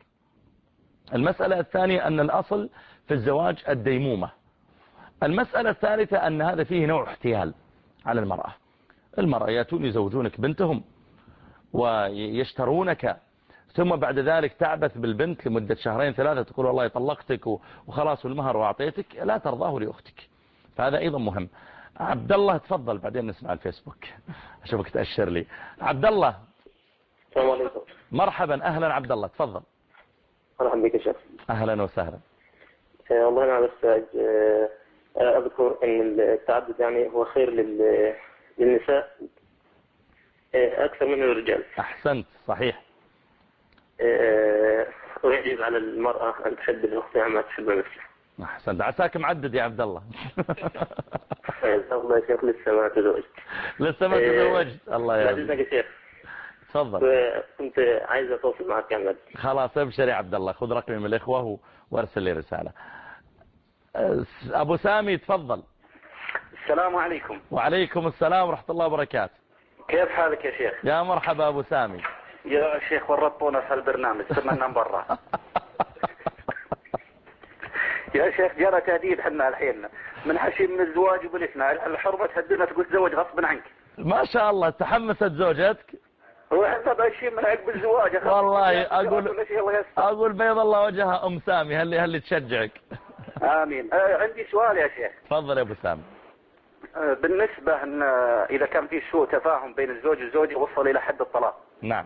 المسألة الثانية أن الأصل في الزواج الديمومة. المسألة الثالثة أن هذا فيه نوع احتيال على المرأة. المرأة يأتون يزوجونك بنتهم ويشترونك ثم بعد ذلك تعبث بالبنت لمدة شهرين ثلاثة تقول والله طلقتك وخلاص المهر وأعطيتك، لا ترضاه لأختك. فهذا أيضا مهم. عبد الله تفضل بعدين نسمع الفيسبوك أشوفك تأشر لي. عبد الله. السلام عليكم. مرحبا أهلا عبد الله تفضل. مرحبا بك يا شيخ. أهلا وسهلا. أه والله أنا بس أه أذكر أن التعدد يعني هو خير للنساء أه أكثر من الرجال. أحسنت صحيح. أه ويجب على المرأة أن تحب الأختها ما تحب نفسها. أحسنت. عساك معدد يا عبد الله. الله يا شيخ لسه ما تزوجت. لسه ما تزوجت. الله يا رب. يا شيخ. تفضل. كنت عايز أتواصل معك يا خلاص ابشر يا عبد الله، خذ رقمي من الإخوة وارسل لي رسالة. أبو سامي تفضل. السلام عليكم. وعليكم السلام ورحمة الله وبركاته. كيف حالك يا شيخ؟ يا مرحبا أبو سامي. يا شيخ ورطونا في هالبرنامج سمعنا من برا. يا شيخ جرى تهديد حنا الحين من حشي من الزواج وبلسنا الحرمة تهددنا تقول تزوج غصبا عنك. ما شاء الله تحمست زوجتك. هو هذا الشيء من عقب الزواج. والله أقول أقول بيض الله وجهها أم سامي هل هل تشجعك. آمين. آه عندي سؤال يا شيخ. تفضل يا أبو سامي. آه بالنسبة أن إذا كان في سوء تفاهم بين الزوج والزوجة وصل إلى حد الطلاق. نعم.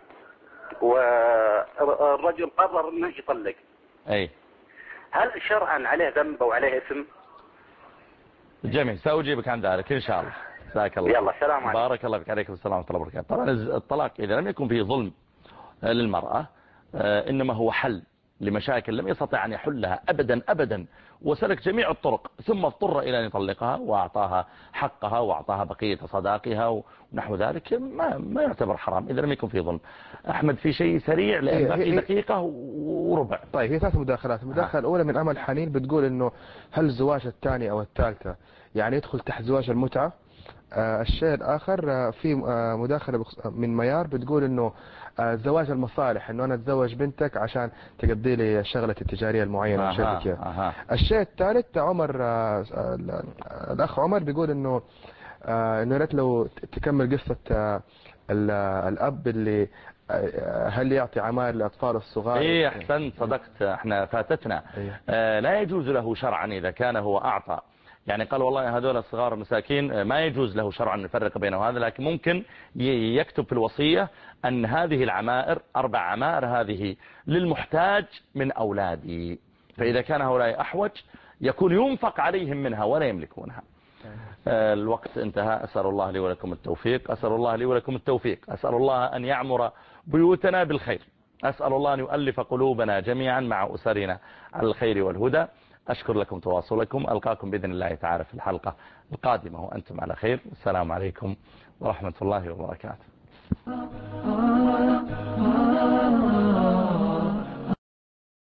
والرجل قرر أنه يطلق. أي. هل شرعا عليه ذنب أو عليه إثم؟ جميل سأجيبك عن ذلك إن شاء الله. جزاك الله. يلا السلام عليكم. بارك الله فيك. عليكم السلام ورحمة الله وبركاته. طبعا الطلاق إذا لم يكن فيه ظلم للمرأة إنما هو حل لمشاكل لم يستطع أن يحلها أبدا أبدا وسلك جميع الطرق ثم اضطر إلى أن يطلقها وأعطاها حقها وأعطاها بقية صداقها ونحو ذلك ما ما يعتبر حرام إذا لم يكن فيه ظلم. أحمد في شيء سريع لأن باقي دقيقة وربع. طيب هي ثلاث مداخلات. المداخلة الأولى من أمل حنين بتقول إنه هل الزواج الثاني أو الثالثة يعني يدخل تحت زواج المتعة؟ آه الشيء الآخر آه في آه مداخلة من ميار بتقول إنه آه زواج المصالح إنه أنا أتزوج بنتك عشان تقضي لي الشغلة التجارية المعينة. آه آه كذا. آه الشيء الثالث عمر آه آه الأخ عمر بيقول إنه آه إنه ريت لو تكمل قصة آه الأب اللي آه هل يعطي عمال لأطفال الصغار. إيه أحسنت صدقت احنا فاتتنا. آه لا يجوز له شرعا إذا كان هو أعطى يعني قال والله هذول الصغار مساكين ما يجوز له شرعا نفرق بينه هذا لكن ممكن يكتب في الوصية أن هذه العمائر أربع عمائر هذه للمحتاج من أولادي فإذا كان هؤلاء أحوج يكون ينفق عليهم منها ولا يملكونها. الوقت انتهى. أسأل الله لي ولكم التوفيق. أسأل الله لي ولكم التوفيق. أسأل الله أن يعمر بيوتنا بالخير. أسأل الله أن يؤلف قلوبنا جميعا مع أسرنا على الخير والهدى. أشكر لكم تواصلكم. ألقاكم بإذن الله تعالى في الحلقة القادمة وأنتم على خير. السلام عليكم ورحمة الله وبركاته.